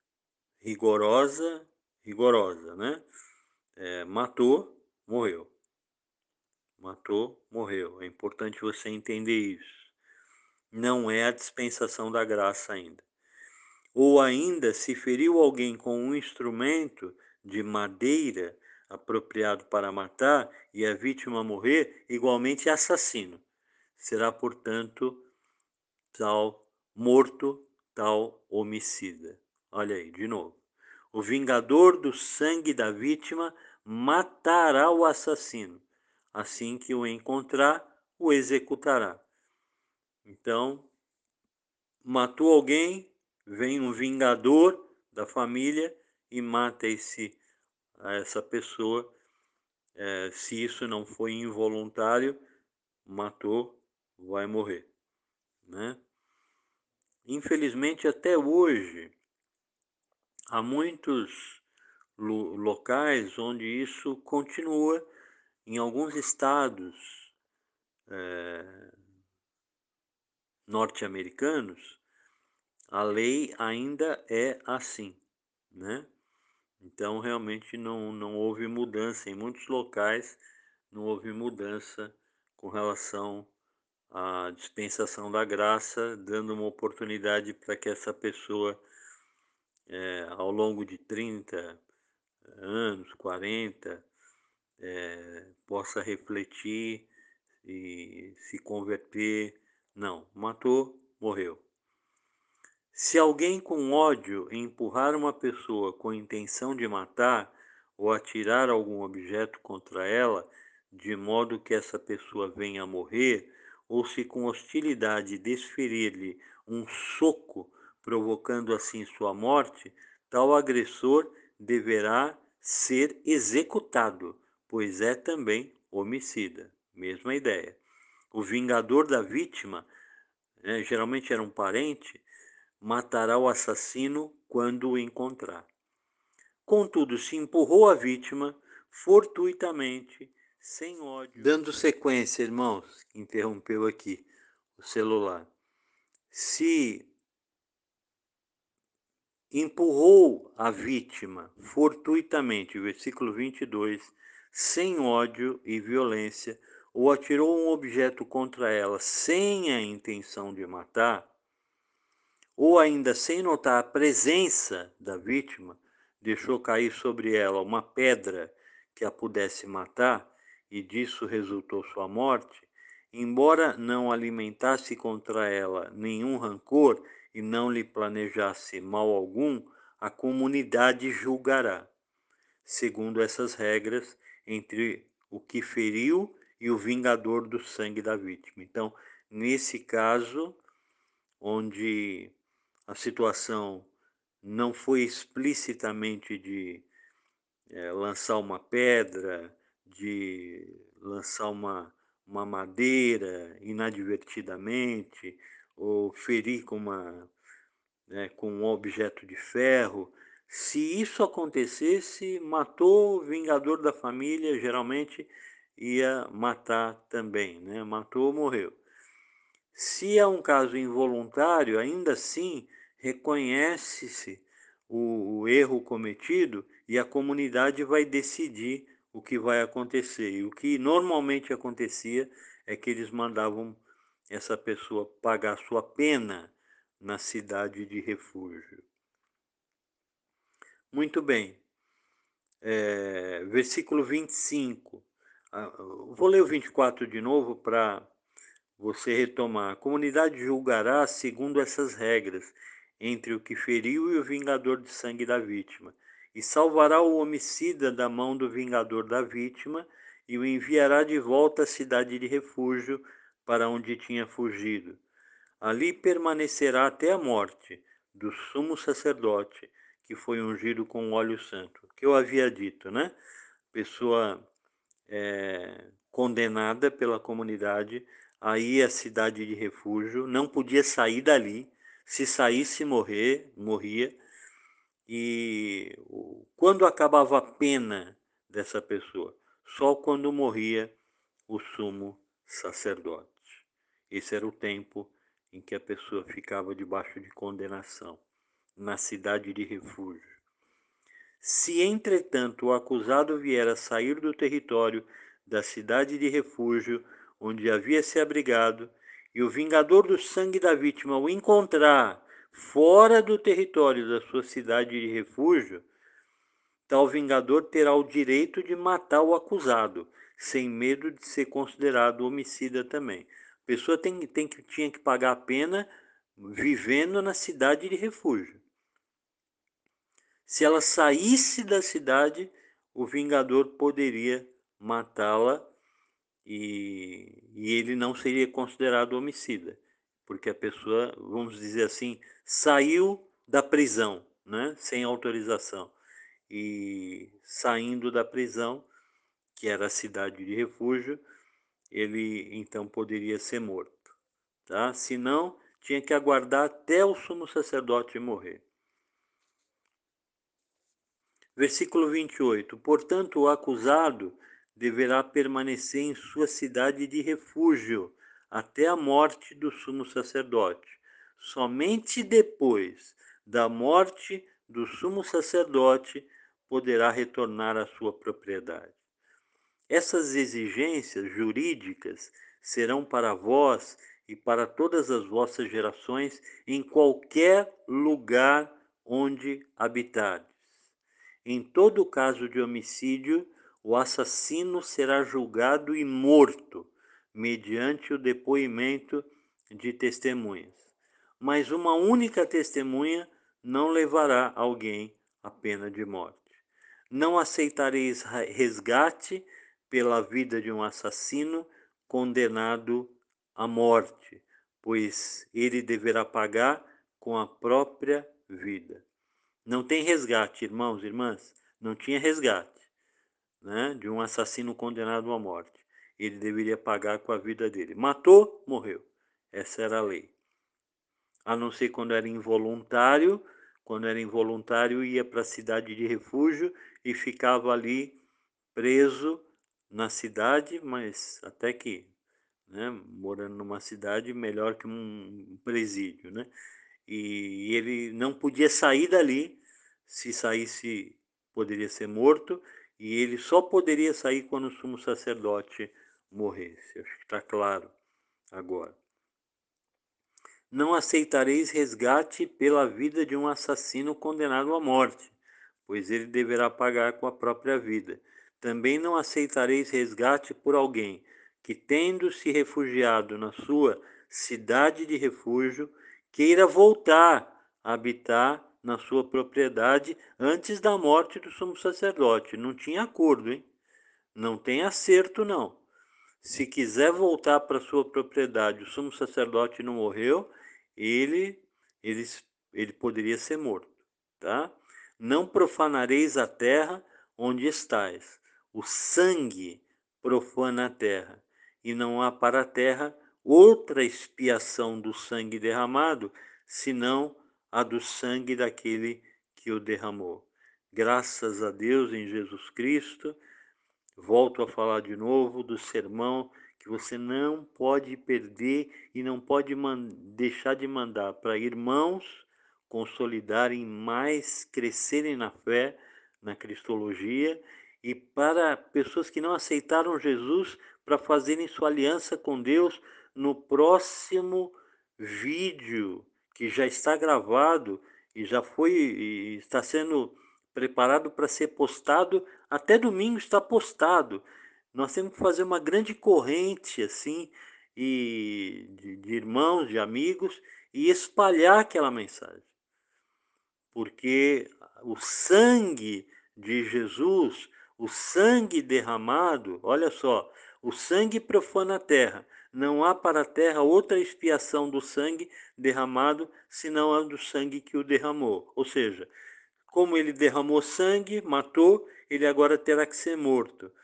né? Matou, morreu. Matou, morreu. É importante você entender isso. Não é a dispensação da graça ainda. Ou ainda, se feriu alguém com um instrumento de madeira apropriado para matar e a vítima morrer, igualmente é assassino. Será, portanto, tal morto, tal homicida. Olha aí, de novo. O vingador do sangue da vítima matará o assassino. Assim que o encontrar, o executará. Então, matou alguém, vem um vingador da família e mata essa pessoa. Se isso não foi involuntário, matou, vai morrer, né? Infelizmente, até hoje, há muitos locais onde isso continua. Em alguns estados norte-americanos, a lei ainda é assim, né? Então, realmente não houve mudança. Em muitos locais não houve mudança com relação à dispensação da graça, dando uma oportunidade para que essa pessoa, ao longo de 30 anos, 40, possa refletir e se converter. Não, matou, morreu. Se alguém com ódio empurrar uma pessoa com intenção de matar ou atirar algum objeto contra ela, de modo que essa pessoa venha a morrer, ou se com hostilidade desferir-lhe um soco, provocando assim sua morte, tal agressor deverá ser executado, pois é também homicida. Mesma ideia. O vingador da vítima, geralmente era um parente, matará o assassino quando o encontrar. Contudo, se empurrou a vítima fortuitamente, sem ódio. Dando sequência, irmãos, interrompeu aqui o celular. Se empurrou a vítima fortuitamente, versículo 22, sem ódio e violência, ou atirou um objeto contra ela sem a intenção de matar, ou ainda sem notar a presença da vítima, deixou cair sobre ela uma pedra que a pudesse matar, e disso resultou sua morte, embora não alimentasse contra ela nenhum rancor e não lhe planejasse mal algum, a comunidade julgará, segundo essas regras, entre o que feriu e o vingador do sangue da vítima. Então, nesse caso, onde a situação não foi explicitamente de lançar uma pedra, de lançar uma madeira inadvertidamente, ou ferir com um objeto de ferro. Se isso acontecesse, matou o vingador da família, geralmente ia matar também, né? Matou, morreu. Se é um caso involuntário, ainda assim reconhece-se o erro cometido e a comunidade vai decidir o que vai acontecer. E o que normalmente acontecia é que eles mandavam essa pessoa pagar sua pena na cidade de refúgio. Muito bem. Versículo 25. Vou ler o 24 de novo para você retomar. A comunidade julgará segundo essas regras, entre o que feriu e o vingador de sangue da vítima, e salvará o homicida da mão do vingador da vítima, e o enviará de volta à cidade de refúgio para onde tinha fugido. Ali permanecerá até a morte do sumo sacerdote, que foi ungido com óleo santo. Que eu havia dito, né? Pessoa condenada pela comunidade a ir à cidade de refúgio, não podia sair dali, se saísse morria, e quando acabava a pena dessa pessoa? só quando morria o sumo sacerdote. Esse era o tempo em que a pessoa ficava debaixo de condenação, na cidade de refúgio. Se, entretanto, o acusado vier a sair do território da cidade de refúgio, onde havia se abrigado, e o vingador do sangue da vítima o encontrar fora do território da sua cidade de refúgio, tal vingador terá o direito de matar o acusado, sem medo de ser considerado homicida também. A pessoa tinha que pagar a pena vivendo na cidade de refúgio. Se ela saísse da cidade, o vingador poderia matá-la e ele não seria considerado homicida, porque a pessoa, vamos dizer assim, saiu da prisão, né, sem autorização. E saindo da prisão, que era a cidade de refúgio, ele então poderia ser morto. Tá? Se não, tinha que aguardar até o sumo sacerdote morrer. Versículo 28. Portanto, o acusado deverá permanecer em sua cidade de refúgio até a morte do sumo sacerdote. Somente depois da morte do sumo sacerdote poderá retornar à sua propriedade. Essas exigências jurídicas serão para vós e para todas as vossas gerações em qualquer lugar onde habitardes. Em todo caso de homicídio, o assassino será julgado e morto, mediante o depoimento de testemunhas. Mas uma única testemunha não levará alguém à pena de morte. Não aceitareis resgate pela vida de um assassino condenado à morte, pois ele deverá pagar com a própria vida. Não tem resgate, irmãos e irmãs. Não tinha resgate, né, de um assassino condenado à morte. Ele deveria pagar com a vida dele. Matou, morreu. Essa era a lei. A não ser quando era involuntário. Quando era involuntário, ia para a cidade de refúgio e ficava ali preso na cidade, mas até que, né, morando numa cidade, melhor que um presídio, né? E ele não podia sair dali. Se saísse, poderia ser morto, e ele só poderia sair quando o sumo sacerdote morresse. Acho que está claro agora. Não aceitareis resgate pela vida de um assassino condenado à morte, pois ele deverá pagar com a própria vida. Também não aceitareis resgate por alguém que, tendo se refugiado na sua cidade de refúgio, queira voltar a habitar na sua propriedade antes da morte do sumo sacerdote. Não tinha acordo, hein? Não tem acerto, não. Se quiser voltar para sua propriedade, o sumo sacerdote não morreu, ele, ele, ele poderia ser morto, tá? Não profanareis a terra onde estais. O sangue profana a terra, e não há para a terra outra expiação do sangue derramado, senão a do sangue daquele que o derramou. Graças a Deus em Jesus Cristo. Volto a falar de novo do sermão que você não pode perder e não pode deixar de mandar para irmãos consolidarem mais, crescerem na fé, na cristologia, e para pessoas que não aceitaram Jesus para fazerem sua aliança com Deus no próximo vídeo que já está gravado e já foi e está sendo preparado para ser postado. Até domingo está postado. Nós temos que fazer uma grande corrente assim e de irmãos, de amigos, e espalhar aquela mensagem. Porque o sangue de Jesus, o sangue derramado, olha só, o sangue profana a terra. Não há para a terra outra expiação do sangue derramado, senão a do sangue que o derramou. Ou seja, como ele derramou sangue, matou, ele agora terá que ser morto.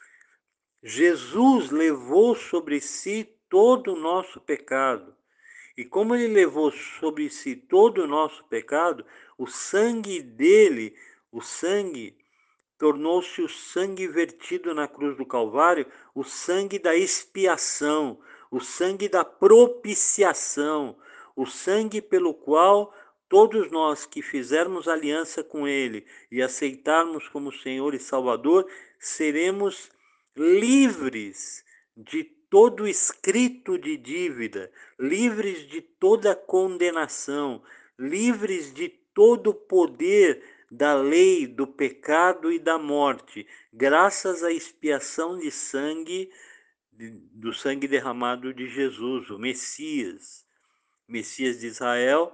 Jesus levou sobre si todo o nosso pecado. E como ele levou sobre si todo o nosso pecado, o sangue dele, o sangue tornou-se o sangue vertido na cruz do Calvário, o sangue da expiação, o sangue da propiciação, o sangue pelo qual todos nós que fizermos aliança com Ele e aceitarmos como Senhor e Salvador, seremos livres de todo escrito de dívida, livres de toda condenação, livres de todo poder da lei, do pecado e da morte, graças à expiação de sangue, do sangue derramado de Jesus, o Messias, Messias de Israel,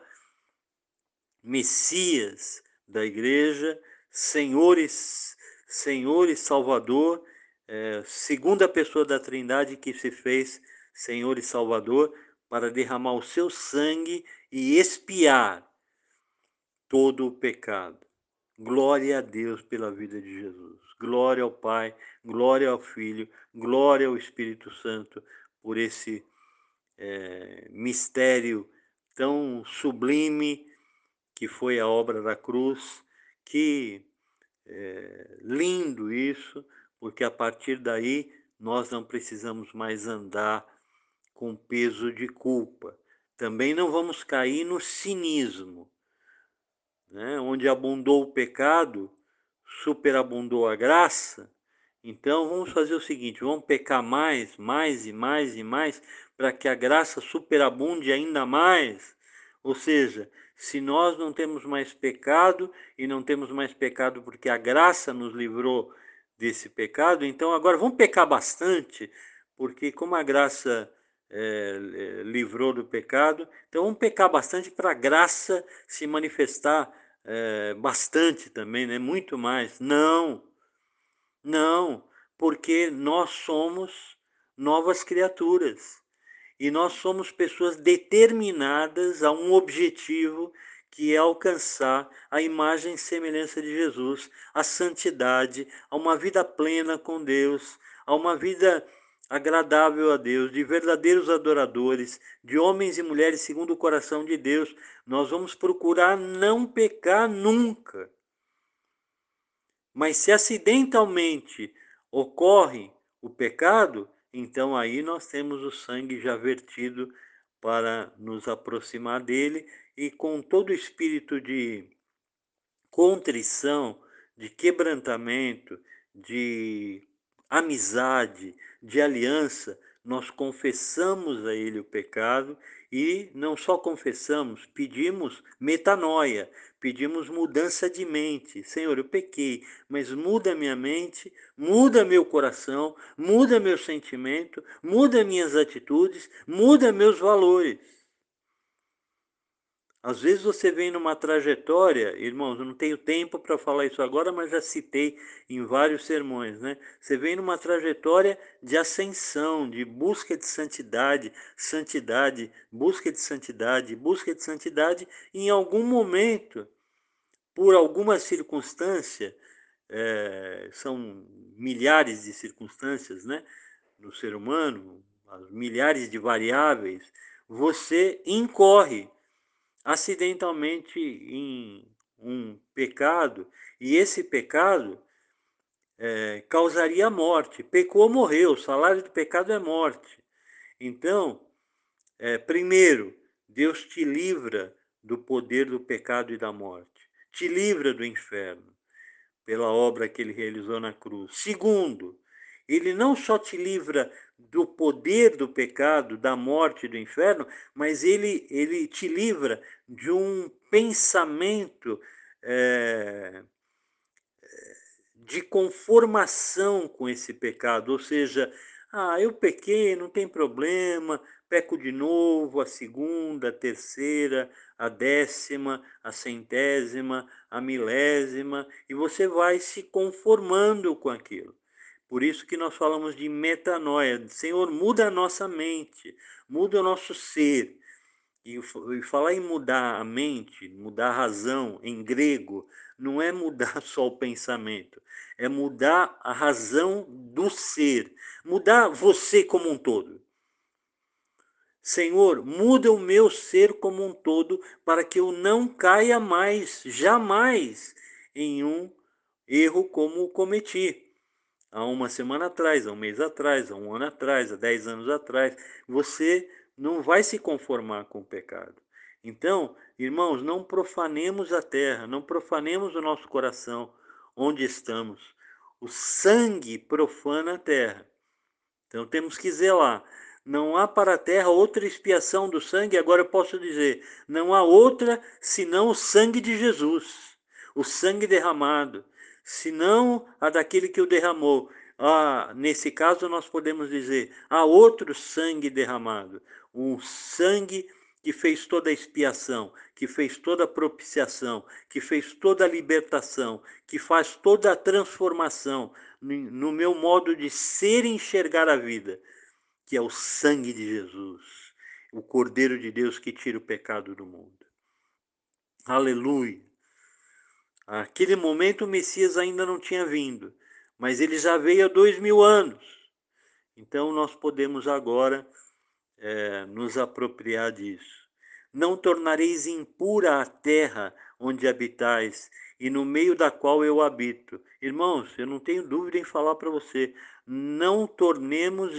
Messias da igreja, Senhor e Salvador, segunda pessoa da Trindade que se fez Senhor e Salvador para derramar o seu sangue e expiar todo o pecado. Glória a Deus pela vida de Jesus. Glória ao Pai, glória ao Filho, glória ao Espírito Santo por esse mistério tão sublime que foi a obra da cruz. Que lindo isso, porque a partir daí nós não precisamos mais andar com peso de culpa. Também não vamos cair no cinismo, né? Onde abundou o pecado, superabundou a graça. Então vamos fazer o seguinte, vamos pecar mais, mais e mais e mais, para que a graça superabunde ainda mais. Ou seja, se nós não temos mais pecado, e não temos mais pecado porque a graça nos livrou desse pecado, então agora vamos pecar bastante, porque como a graça livrou do pecado, então vamos pecar bastante para a graça se manifestar bastante também, né? Muito mais. Não, não, porque nós somos novas criaturas e nós somos pessoas determinadas a um objetivo, que é alcançar a imagem e semelhança de Jesus, a santidade, a uma vida plena com Deus, a uma vida agradável a Deus, de verdadeiros adoradores, de homens e mulheres segundo o coração de Deus. Nós vamos procurar não pecar nunca. Mas se acidentalmente ocorre o pecado, então aí nós temos o sangue já vertido para nos aproximar dele, e com todo o espírito de contrição, de quebrantamento, de amizade, de aliança, nós confessamos a ele o pecado, e não só confessamos, pedimos metanoia, pedimos mudança de mente. Senhor, eu pequei, mas muda minha mente, muda meu coração, muda meu sentimento, muda minhas atitudes, muda meus valores. Às vezes você vem numa trajetória, irmãos, eu não tenho tempo para falar isso agora, mas já citei em vários sermões, né? Você vem numa trajetória de ascensão, de busca de santidade, santidade, busca de santidade, busca de santidade, e em algum momento, por alguma circunstância, são milhares de circunstâncias, né, no ser humano, milhares de variáveis, você incorre acidentalmente em um pecado, e esse pecado causaria morte. Pecou, morreu, o salário do pecado é morte. Então, primeiro, Deus te livra do poder do pecado e da morte, te livra do inferno, pela obra que ele realizou na cruz. Segundo, ele não só te livra do poder do pecado, da morte e do inferno, mas ele te livra de um pensamento de conformação com esse pecado. Ou seja, eu pequei, não tem problema, peco de novo, a segunda, a terceira, a décima, a centésima, a milésima, e você vai se conformando com aquilo. Por isso que nós falamos de metanoia. Senhor, muda a nossa mente, muda o nosso ser. E falar em mudar a mente, mudar a razão, em grego, não é mudar só o pensamento, é mudar a razão do ser, mudar você como um todo. Senhor, muda o meu ser como um todo, para que eu não caia mais, jamais, em um erro como cometi há uma semana atrás, há um mês atrás, há um ano atrás, há 10 anos atrás. Você não vai se conformar com o pecado. Então, irmãos, não profanemos a terra, não profanemos o nosso coração onde estamos. O sangue profana a terra. Então temos que zelar. Não há para a terra outra expiação do sangue, agora eu posso dizer, não há outra senão o sangue de Jesus, o sangue derramado, senão a daquele que o derramou. Nesse caso nós podemos dizer, há outro sangue derramado, um sangue que fez toda a expiação, que fez toda a propiciação, que fez toda a libertação, que faz toda a transformação no meu modo de ser e enxergar a vida, que é o sangue de Jesus, o Cordeiro de Deus que tira o pecado do mundo. Aleluia! Naquele momento o Messias ainda não tinha vindo, mas ele já veio há 2000 anos. Então nós podemos agora nos apropriar disso. Não tornareis impura a terra onde habitais e no meio da qual eu habito. Irmãos, eu não tenho dúvida em falar para você, não tornemos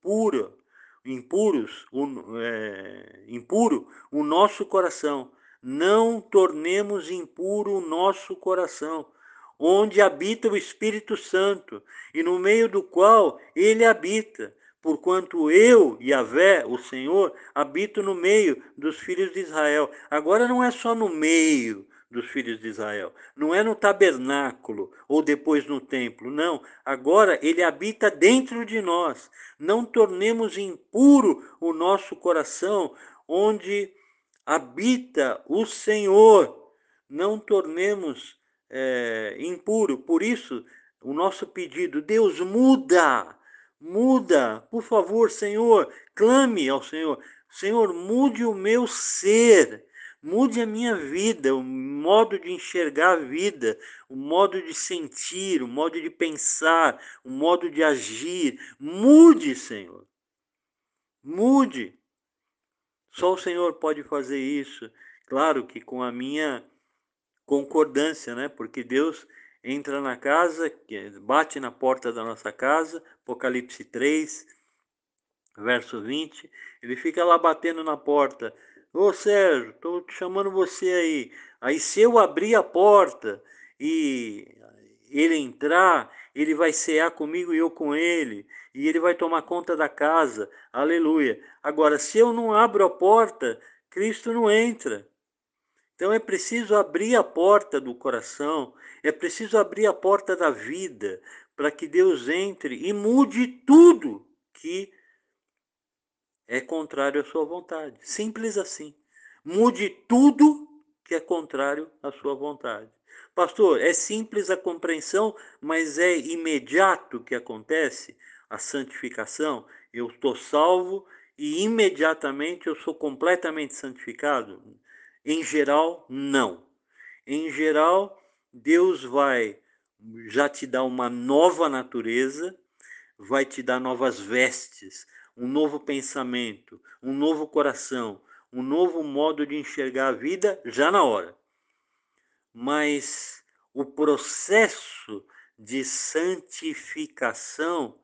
impuro o nosso coração. Não tornemos impuro o nosso coração, onde habita o Espírito Santo e no meio do qual ele habita, porquanto eu, Yahvé, o Senhor, habito no meio dos filhos de Israel. Agora não é só no meio dos filhos de Israel, não é no tabernáculo ou depois no templo, não. Agora ele habita dentro de nós. Não tornemos impuro o nosso coração, onde habita o Senhor. Não tornemos impuro. Por isso, o nosso pedido, Deus, muda, muda, por favor, Senhor, clame ao Senhor. Senhor, mude o meu ser, mude a minha vida, o modo de enxergar a vida, o modo de sentir, o modo de pensar, o modo de agir. Mude, Senhor, mude. Só o Senhor pode fazer isso. Claro que com a minha concordância, né? Porque Deus entra na casa, bate na porta da nossa casa, Apocalipse 3, verso 20, ele fica lá batendo na porta. Ô Sérgio, estou chamando você aí. Aí se eu abrir a porta e ele entrar, ele vai cear comigo e eu com ele. E ele vai tomar conta da casa. Aleluia. Agora, se eu não abro a porta, Cristo não entra. Então é preciso abrir a porta do coração, é preciso abrir a porta da vida, para que Deus entre e mude tudo que é contrário à sua vontade. Simples assim. Mude tudo que é contrário à sua vontade. Pastor, é simples a compreensão, mas é imediato que acontece a santificação? Eu estou salvo e imediatamente eu sou completamente santificado? Em geral, não. Em geral, Deus vai já te dar uma nova natureza, vai te dar novas vestes, um novo pensamento, um novo coração, um novo modo de enxergar a vida já na hora. Mas o processo de santificação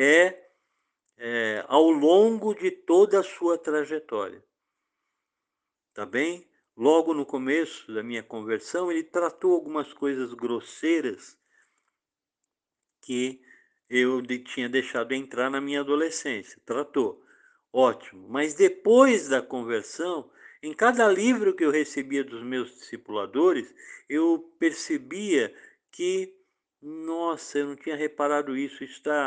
é ao longo de toda a sua trajetória. Tá bem? Logo no começo da minha conversão, ele tratou algumas coisas grosseiras que eu tinha deixado entrar na minha adolescência. Tratou. Ótimo. Mas depois da conversão, em cada livro que eu recebia dos meus discipuladores, eu percebia que, nossa, eu não tinha reparado isso,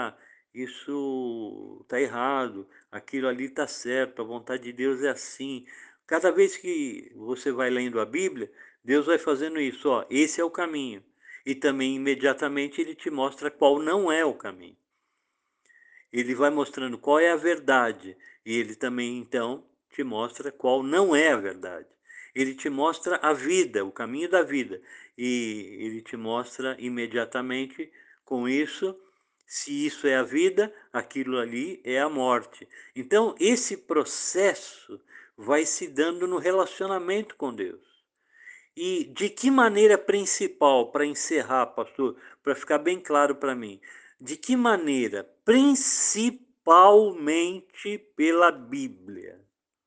isso está errado, aquilo ali está certo, a vontade de Deus é assim. Cada vez que você vai lendo a Bíblia, Deus vai fazendo isso, ó, esse é o caminho. E também imediatamente ele te mostra qual não é o caminho. Ele vai mostrando qual é a verdade e ele também então te mostra qual não é a verdade. Ele te mostra a vida, o caminho da vida, e ele te mostra imediatamente com isso se isso é a vida, aquilo ali é a morte. Então esse processo vai se dando no relacionamento com Deus. E de que maneira principal, para encerrar, pastor, para ficar bem claro para mim, de que maneira principalmente pela Bíblia?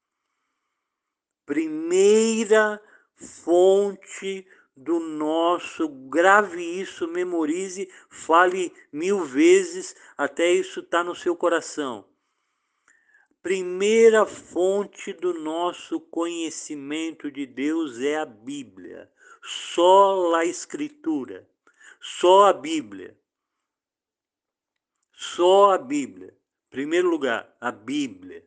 Primeira fonte do nosso, grave isso, memorize, fale 1000 vezes até isso estar no seu coração. Primeira fonte do nosso conhecimento de Deus é a Bíblia. Só a Escritura. Só a Bíblia. Só a Bíblia. Primeiro lugar, a Bíblia.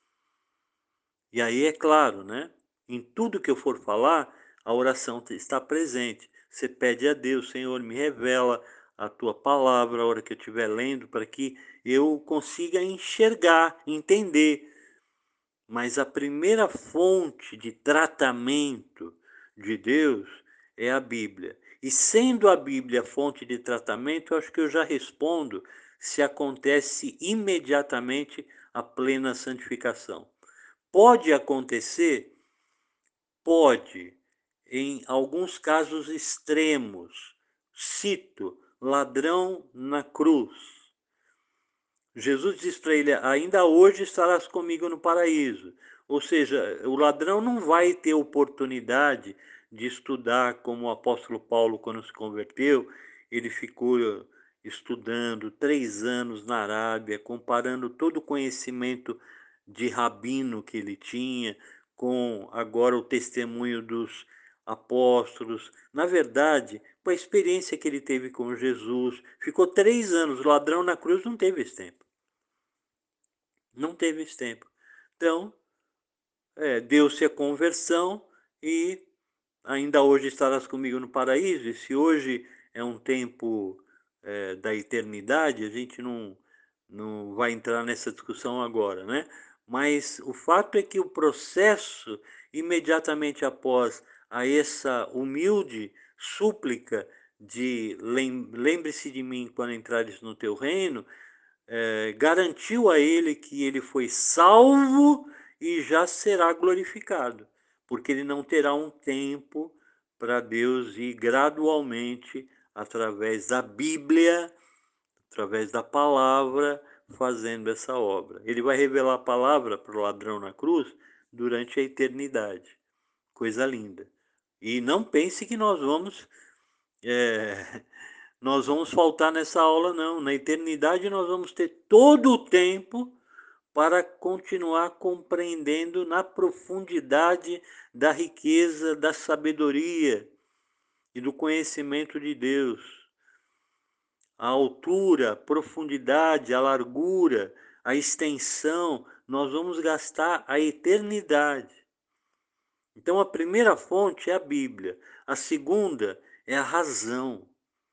E aí é claro, né? Em tudo que eu for falar, a oração está presente. Você pede a Deus, Senhor, me revela a tua palavra a hora que eu estiver lendo, para que eu consiga enxergar, entender. Mas a primeira fonte de tratamento de Deus é a Bíblia. E sendo a Bíblia a fonte de tratamento, eu acho que eu já respondo se acontece imediatamente a plena santificação. Pode acontecer? Pode. Em alguns casos extremos. Cito, ladrão na cruz. Jesus diz para ele, ainda hoje estarás comigo no paraíso. Ou seja, o ladrão não vai ter oportunidade de estudar como o apóstolo Paulo, quando se converteu, ele ficou estudando 3 anos na Arábia, comparando todo o conhecimento de rabino que ele tinha com agora o testemunho dos apóstolos. Na verdade, com a experiência que ele teve com Jesus, ficou 3 anos. O ladrão na cruz não teve esse tempo. Não teve esse tempo. Então, deu-se a conversão e ainda hoje estarás comigo no paraíso. E se hoje é um tempo da eternidade, a gente não vai entrar nessa discussão agora, né? Mas o fato é que o processo, imediatamente após a essa humilde súplica de lembre-se de mim quando entrares no teu reino, garantiu a ele que ele foi salvo e já será glorificado, porque ele não terá um tempo para Deus ir gradualmente, através da Bíblia, através da palavra, fazendo essa obra. Ele vai revelar a palavra para o ladrão na cruz durante a eternidade. Coisa linda. E não pense que é, nós vamos faltar nessa aula, não. Na eternidade nós vamos ter todo o tempo para continuar compreendendo na profundidade da riqueza, da sabedoria e do conhecimento de Deus. A altura, a profundidade, a largura, a extensão, nós vamos gastar a eternidade. Então a primeira fonte é a Bíblia, a segunda é a razão.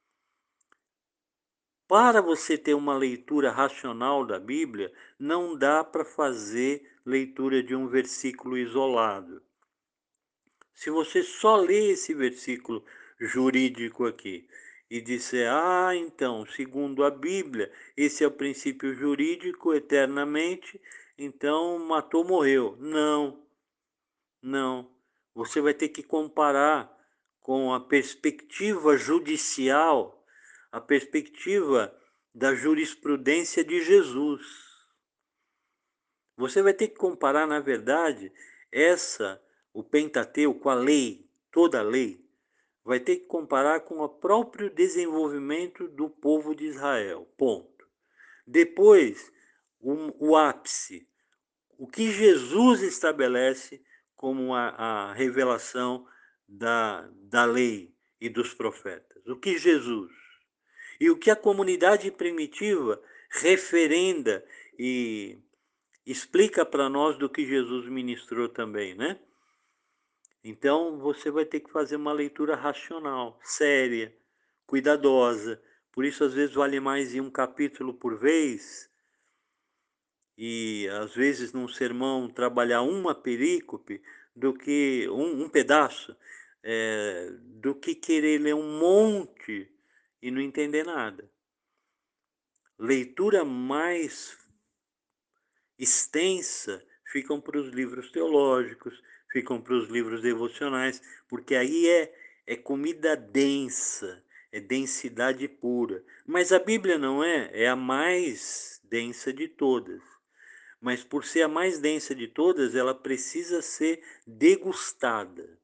Para você ter uma leitura racional da Bíblia, não dá para fazer leitura de um versículo isolado. Se você só lê esse versículo jurídico aqui e disser, então, segundo a Bíblia, esse é o princípio jurídico eternamente, então matou, morreu. Não, não. Você vai ter que comparar com a perspectiva judicial, a perspectiva da jurisprudência de Jesus. Você vai ter que comparar, na verdade, o Pentateuco, a lei, toda a lei, vai ter que comparar com o próprio desenvolvimento do povo de Israel. Ponto. Depois, o ápice, o que Jesus estabelece como a revelação da lei e dos profetas. O que Jesus. E o que a comunidade primitiva referenda e explica para nós do que Jesus ministrou também, né? Então você vai ter que fazer uma leitura racional, séria, cuidadosa. Por isso, às vezes, vale mais ir um capítulo por vez e, às vezes, num sermão, trabalhar uma perícope do que um pedaço, do que querer ler um monte e não entender nada. Leitura mais extensa ficam para os livros teológicos, ficam para os livros devocionais, porque aí é comida densa, é densidade pura. Mas a Bíblia não é a mais densa de todas. Mas por ser a mais densa de todas, ela precisa ser degustada.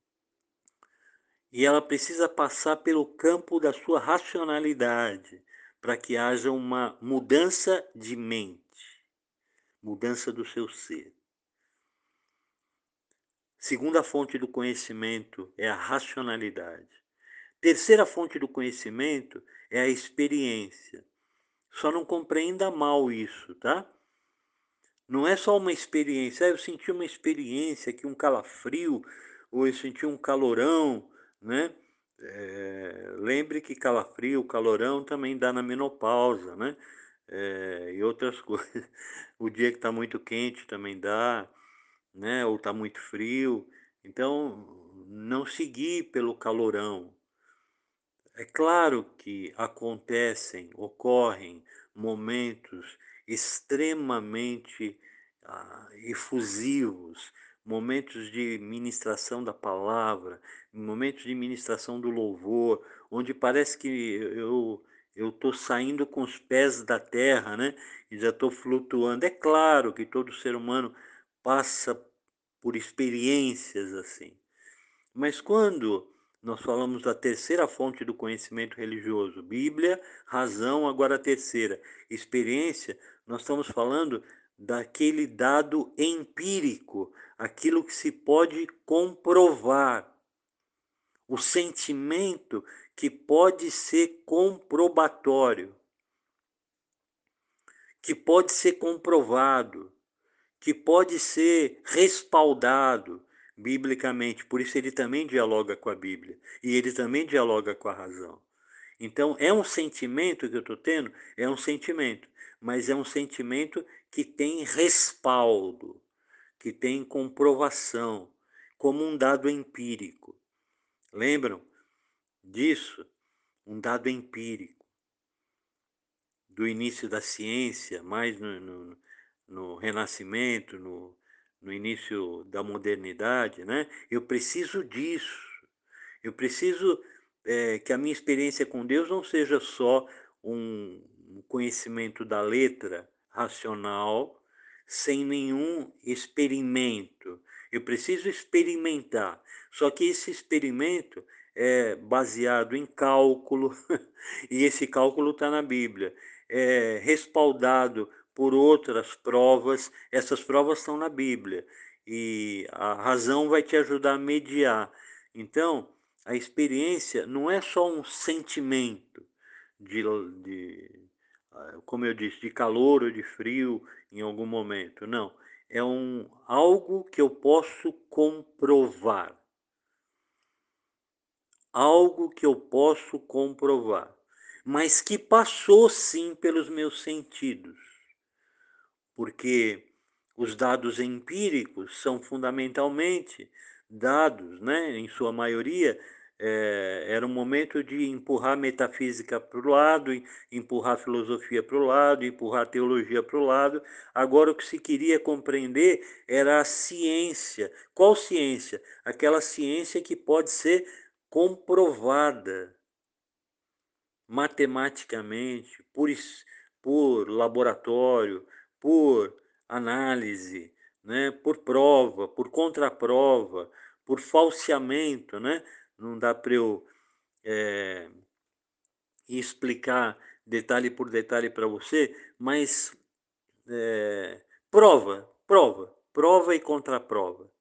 E ela precisa passar pelo campo da sua racionalidade, para que haja uma mudança de mente, mudança do seu ser. Segunda fonte do conhecimento é a racionalidade. Terceira fonte do conhecimento é a experiência. Só não compreenda mal isso, tá? Não é só uma experiência. Eu senti uma experiência aqui, um calafrio, ou eu senti um calorão, né? Lembre que calafrio, calorão também dá na menopausa, né? E outras coisas. O dia que está muito quente também dá, né? Ou está muito frio. Então, não seguir pelo calorão. É claro que ocorrem momentos extremamente efusivos, momentos de ministração da palavra, momentos de ministração do louvor, onde parece que eu estou saindo com os pés da terra, né? E já estou flutuando. É claro que todo ser humano passa por experiências assim. Mas quando nós falamos da terceira fonte do conhecimento religioso, Bíblia, razão, agora a terceira, experiência, nós estamos falando daquele dado empírico, aquilo que se pode comprovar, o sentimento que pode ser comprobatório, que pode ser comprovado, que pode ser respaldado biblicamente. Por isso ele também dialoga com a Bíblia e ele também dialoga com a razão. Então é um sentimento que eu estou tendo, é um sentimento, mas é um sentimento que tem respaldo, que tem comprovação, como um dado empírico. Lembram disso? Um dado empírico do início da ciência, mais no Renascimento, no início da modernidade, né? Eu preciso disso. Eu preciso que a minha experiência com Deus não seja só um conhecimento da letra racional, sem nenhum experimento. Eu preciso experimentar. Só que esse experimento é baseado em cálculo, e esse cálculo está na Bíblia. É respaldado por outras provas, essas provas estão na Bíblia. E a razão vai te ajudar a mediar. Então, a experiência não é só um sentimento de como eu disse, de calor ou de frio em algum momento. Não, é algo que eu posso comprovar. Algo que eu posso comprovar, mas que passou sim pelos meus sentidos, porque os dados empíricos são fundamentalmente dados, né, em sua maioria, era um momento de empurrar a metafísica para o lado, empurrar a filosofia para o lado, empurrar a teologia para o lado. Agora o que se queria compreender era a ciência. Qual ciência? Aquela ciência que pode ser comprovada matematicamente, por laboratório, por análise, né, por prova, por contraprova, por falseamento, né? Não dá para eu explicar detalhe por detalhe para você, mas prova e contraprova,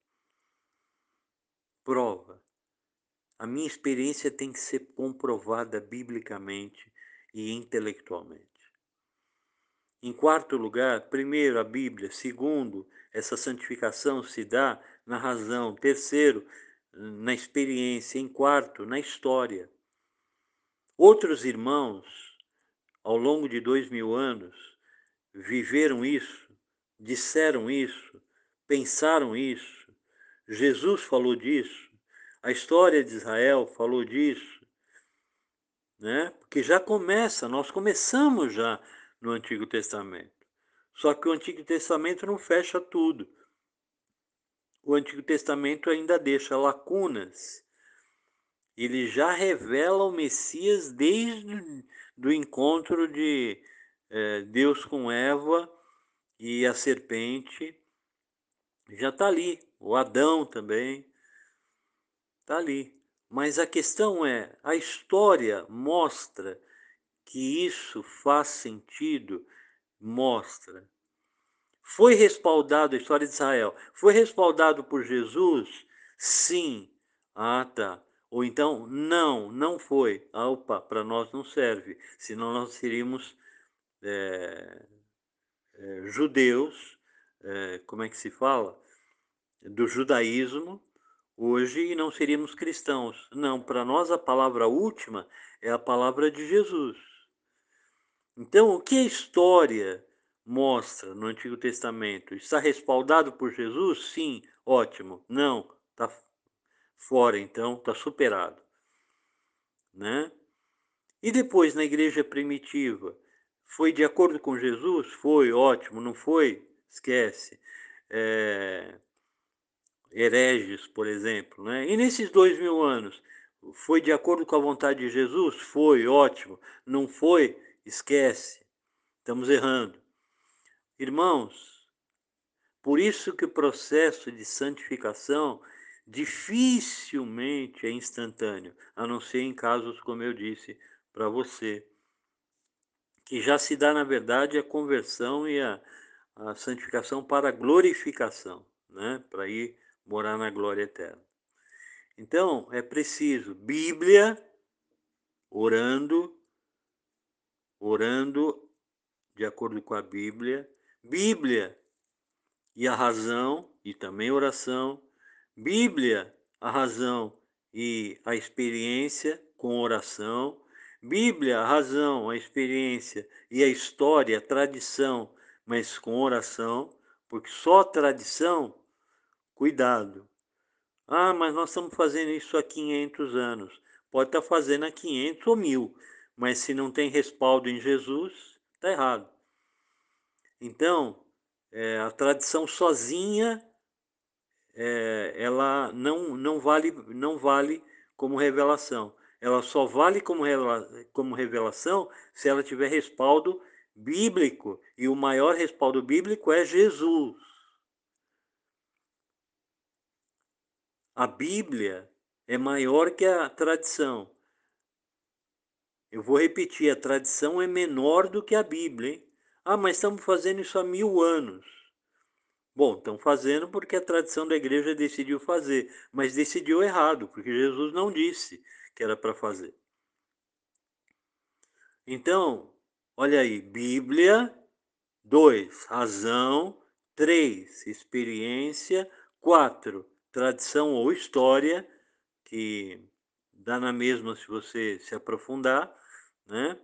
prova. A minha experiência tem que ser comprovada biblicamente e intelectualmente. Em quarto lugar, primeiro, a Bíblia. Segundo, essa santificação se dá na razão. Terceiro, na experiência. Em quarto, na história. Outros irmãos, ao longo de 2000 anos, viveram isso, disseram isso, pensaram isso. Jesus falou disso. A história de Israel falou disso, né? Porque já começa, nós começamos já no Antigo Testamento. Só que o Antigo Testamento não fecha tudo. o Antigo Testamento ainda deixa lacunas. Ele já revela o Messias desde do encontro de Deus com Eva e a serpente. Já está ali. O Adão também está ali. Mas a questão é, a história mostra que isso faz sentido? Mostra. Foi respaldado, a história de Israel, foi respaldado por Jesus? Sim. Ah, tá. Ou então, não, não foi. Ah, opa, para nós não serve. Senão nós seríamos judeus, como é que se fala? Do judaísmo hoje e não seríamos cristãos. Não, para nós a palavra última é a palavra de Jesus. Então, o que a história mostra no Antigo Testamento? Está respaldado por Jesus? Sim, ótimo. Não, está fora, então, está superado. Né? E depois, na igreja primitiva, foi de acordo com Jesus? Foi, ótimo. Não foi? Esquece. Hereges, por exemplo. Né? E nesses 2000 anos, foi de acordo com a vontade de Jesus? Foi, ótimo. Não foi? Esquece. Estamos errando. Irmãos, por isso que o processo de santificação dificilmente é instantâneo, a não ser em casos, como eu disse para você, que já se dá, na verdade, a conversão e a santificação para a glorificação, né? Para ir morar na glória eterna. Então, é preciso Bíblia, orando de acordo com a Bíblia, Bíblia e a razão, e também oração, Bíblia, a razão e a experiência com oração, Bíblia, a razão, a experiência e a história, a tradição, mas com oração, porque só tradição, cuidado. Ah, mas nós estamos fazendo isso há 500 anos. Pode estar fazendo há 500 ou 1000, mas se não tem respaldo em Jesus, está errado. Então, a tradição sozinha, ela não vale como revelação. Ela só vale como revelação se ela tiver respaldo bíblico. E o maior respaldo bíblico é Jesus. A Bíblia é maior que a tradição. Eu vou repetir, a tradição é menor do que a Bíblia, hein? Ah, mas estamos fazendo isso há 1000 anos. Bom, estão fazendo porque a tradição da igreja decidiu fazer, mas decidiu errado, porque Jesus não disse que era para fazer. Então, olha aí, Bíblia, 2, razão, 3, experiência, 4, tradição ou história, que dá na mesma se você se aprofundar, né?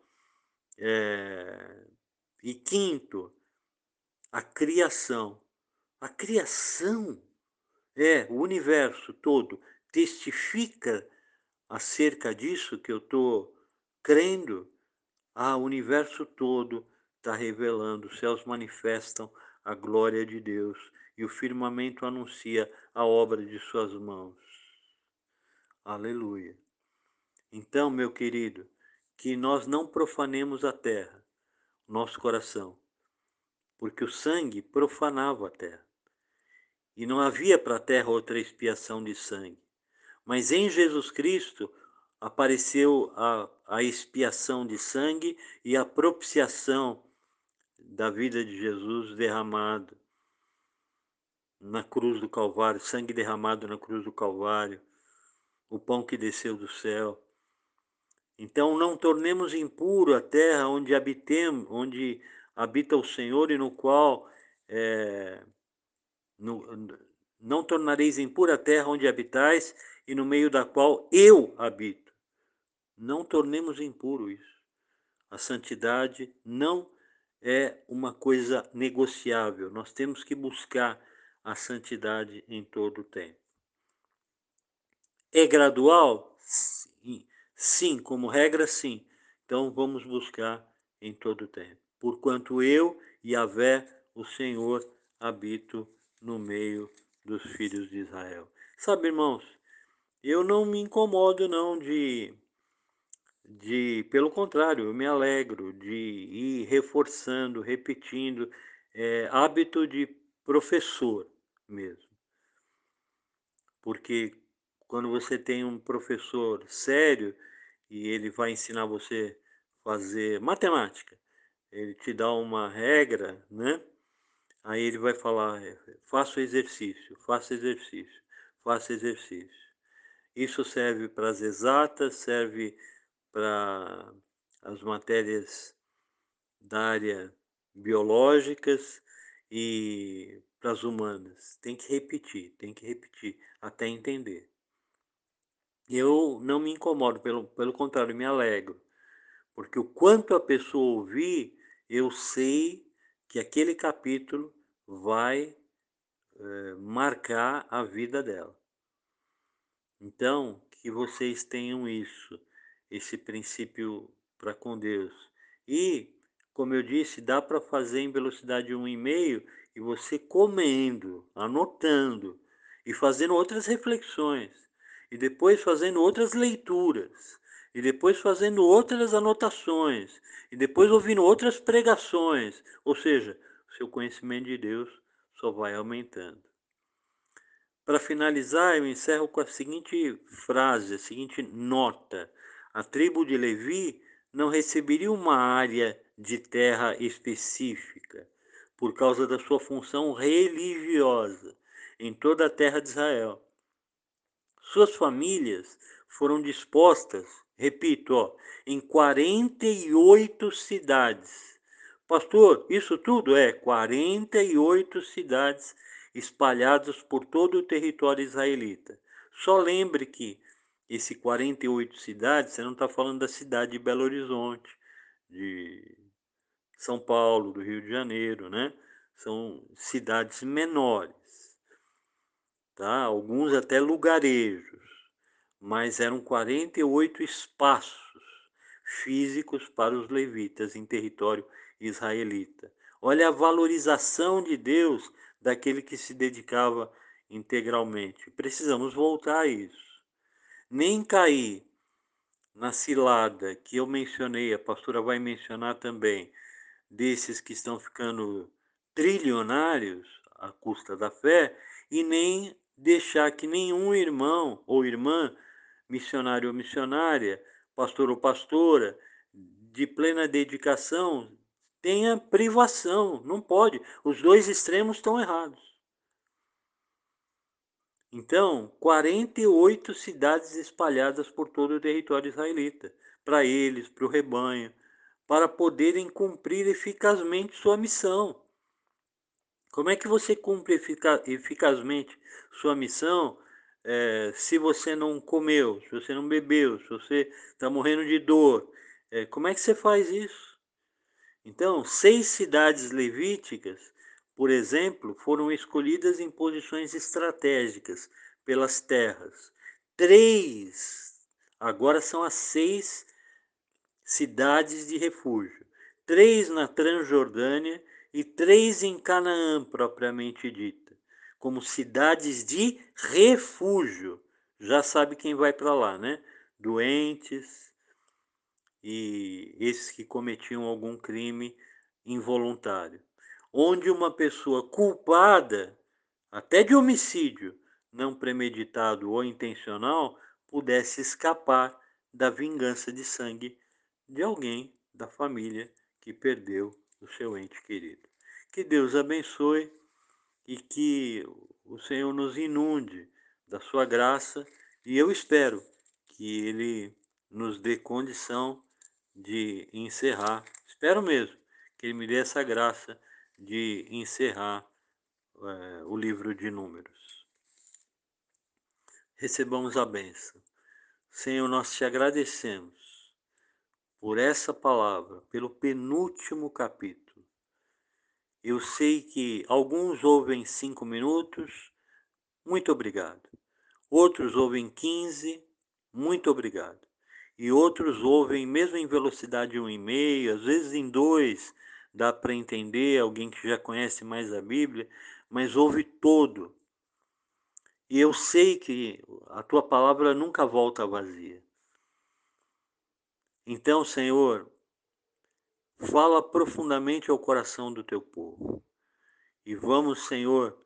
E quinto, a criação. A criação o universo todo testifica acerca disso que eu estou crendo. O universo todo está revelando, os céus manifestam a glória de Deus e o firmamento anuncia a obra de suas mãos. Aleluia. Então, meu querido, que nós não profanemos a terra, nosso coração, porque o sangue profanava a terra. E não havia para a terra outra expiação de sangue. Mas em Jesus Cristo apareceu a expiação de sangue e a propiciação da vida de Jesus derramado na cruz do Calvário, sangue derramado na cruz do Calvário, o pão que desceu do céu. Então não tornemos impuro a terra onde habitemos, onde habita o Senhor e no qual não tornareis impura a terra onde habitais e no meio da qual eu habito. Não tornemos impuro isso. A santidade não é uma coisa negociável. Nós temos que buscar a santidade em todo o tempo. É gradual? Sim, sim, como regra, sim. Então vamos buscar em todo o tempo. Porquanto eu, Yahvé, o Senhor, habito no meio dos filhos de Israel. Sabe, irmãos, eu não me incomodo não pelo contrário, eu me alegro de ir reforçando, repetindo, hábito de professor mesmo. Porque quando você tem um professor sério e ele vai ensinar você a fazer matemática, ele te dá uma regra, né? Aí ele vai falar, faça o exercício, faça exercício, faça exercício. Isso serve para as exatas, serve para as matérias da área biológicas e para as humanas. Tem que repetir até entender. Eu não me incomodo, pelo contrário, me alegro, porque o quanto a pessoa ouvir, eu sei que aquele capítulo vai marcar a vida dela. Então, que vocês tenham isso, esse princípio para com Deus. E, como eu disse, dá para fazer em velocidade 1,5 e você comendo, anotando e fazendo outras reflexões, e depois fazendo outras leituras, e depois fazendo outras anotações, e depois ouvindo outras pregações. Ou seja, o seu conhecimento de Deus só vai aumentando. Para finalizar, eu encerro com a seguinte frase, a seguinte nota: a tribo de Levi não receberia uma área de terra específica por causa da sua função religiosa em toda a terra de Israel. Suas famílias foram dispostas, repito, em 48 cidades. Pastor, isso tudo é 48 cidades espalhadas por todo o território israelita. Só lembre que esse 48 cidades, você não está falando da cidade de Belo Horizonte, de São Paulo, do Rio de Janeiro, né? São cidades menores, tá? Alguns até lugarejos, mas eram 48 espaços físicos para os levitas em território israelita. Olha a valorização de Deus daquele que se dedicava integralmente. Precisamos voltar a isso. Nem cair na cilada que eu mencionei, a pastora vai mencionar também, desses que estão ficando trilionários à custa da fé, e nem deixar que nenhum irmão ou irmã, missionário ou missionária, pastor ou pastora, de plena dedicação, tenha privação. Não pode. Os dois extremos estão errados. Então, 48 cidades espalhadas por todo o território israelita, para eles, para o rebanho, para poderem cumprir eficazmente sua missão. Como é que você cumpre eficazmente sua missão se você não comeu, se você não bebeu, se você está morrendo de dor? Como é que você faz isso? Então, 6 cidades levíticas, por exemplo, foram escolhidas em posições estratégicas pelas terras. 3 agora são as 6 cidades de refúgio. 3 na Transjordânia e 3 em Canaã, propriamente dita, como cidades de refúgio. Já sabe quem vai para lá, né? Doentes e esses que cometiam algum crime involuntário. Onde uma pessoa culpada, até de homicídio, não premeditado ou intencional, pudesse escapar da vingança de sangue de alguém da família que perdeu o seu ente querido. Que Deus abençoe e que o Senhor nos inunde da sua graça, e eu espero que Ele nos dê condição de encerrar, espero mesmo que Ele me dê essa graça de encerrar o livro de Números. Recebamos a bênção. Senhor, nós te agradecemos por essa palavra, pelo penúltimo capítulo. Eu sei que alguns ouvem 5 minutos, muito obrigado. Outros ouvem 15, muito obrigado. E outros ouvem mesmo em velocidade 1,5, às vezes em 2, dá para entender, alguém que já conhece mais a Bíblia, mas ouve todo. E eu sei que a tua palavra nunca volta vazia. Então, Senhor, fala profundamente ao coração do teu povo. E vamos, Senhor,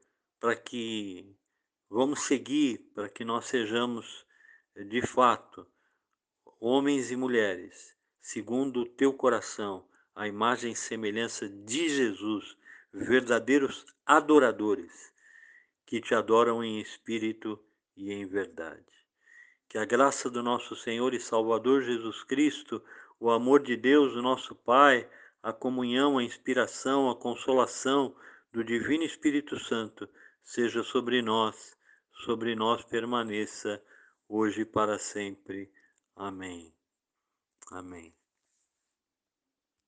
vamos seguir para que nós sejamos, de fato, homens e mulheres, segundo o teu coração, a imagem e semelhança de Jesus, verdadeiros adoradores, que te adoram em espírito e em verdade. Que a graça do nosso Senhor e Salvador Jesus Cristo, o amor de Deus, o nosso Pai, a comunhão, a inspiração, a consolação do Divino Espírito Santo seja sobre nós permaneça, hoje e para sempre. Amém. Amém.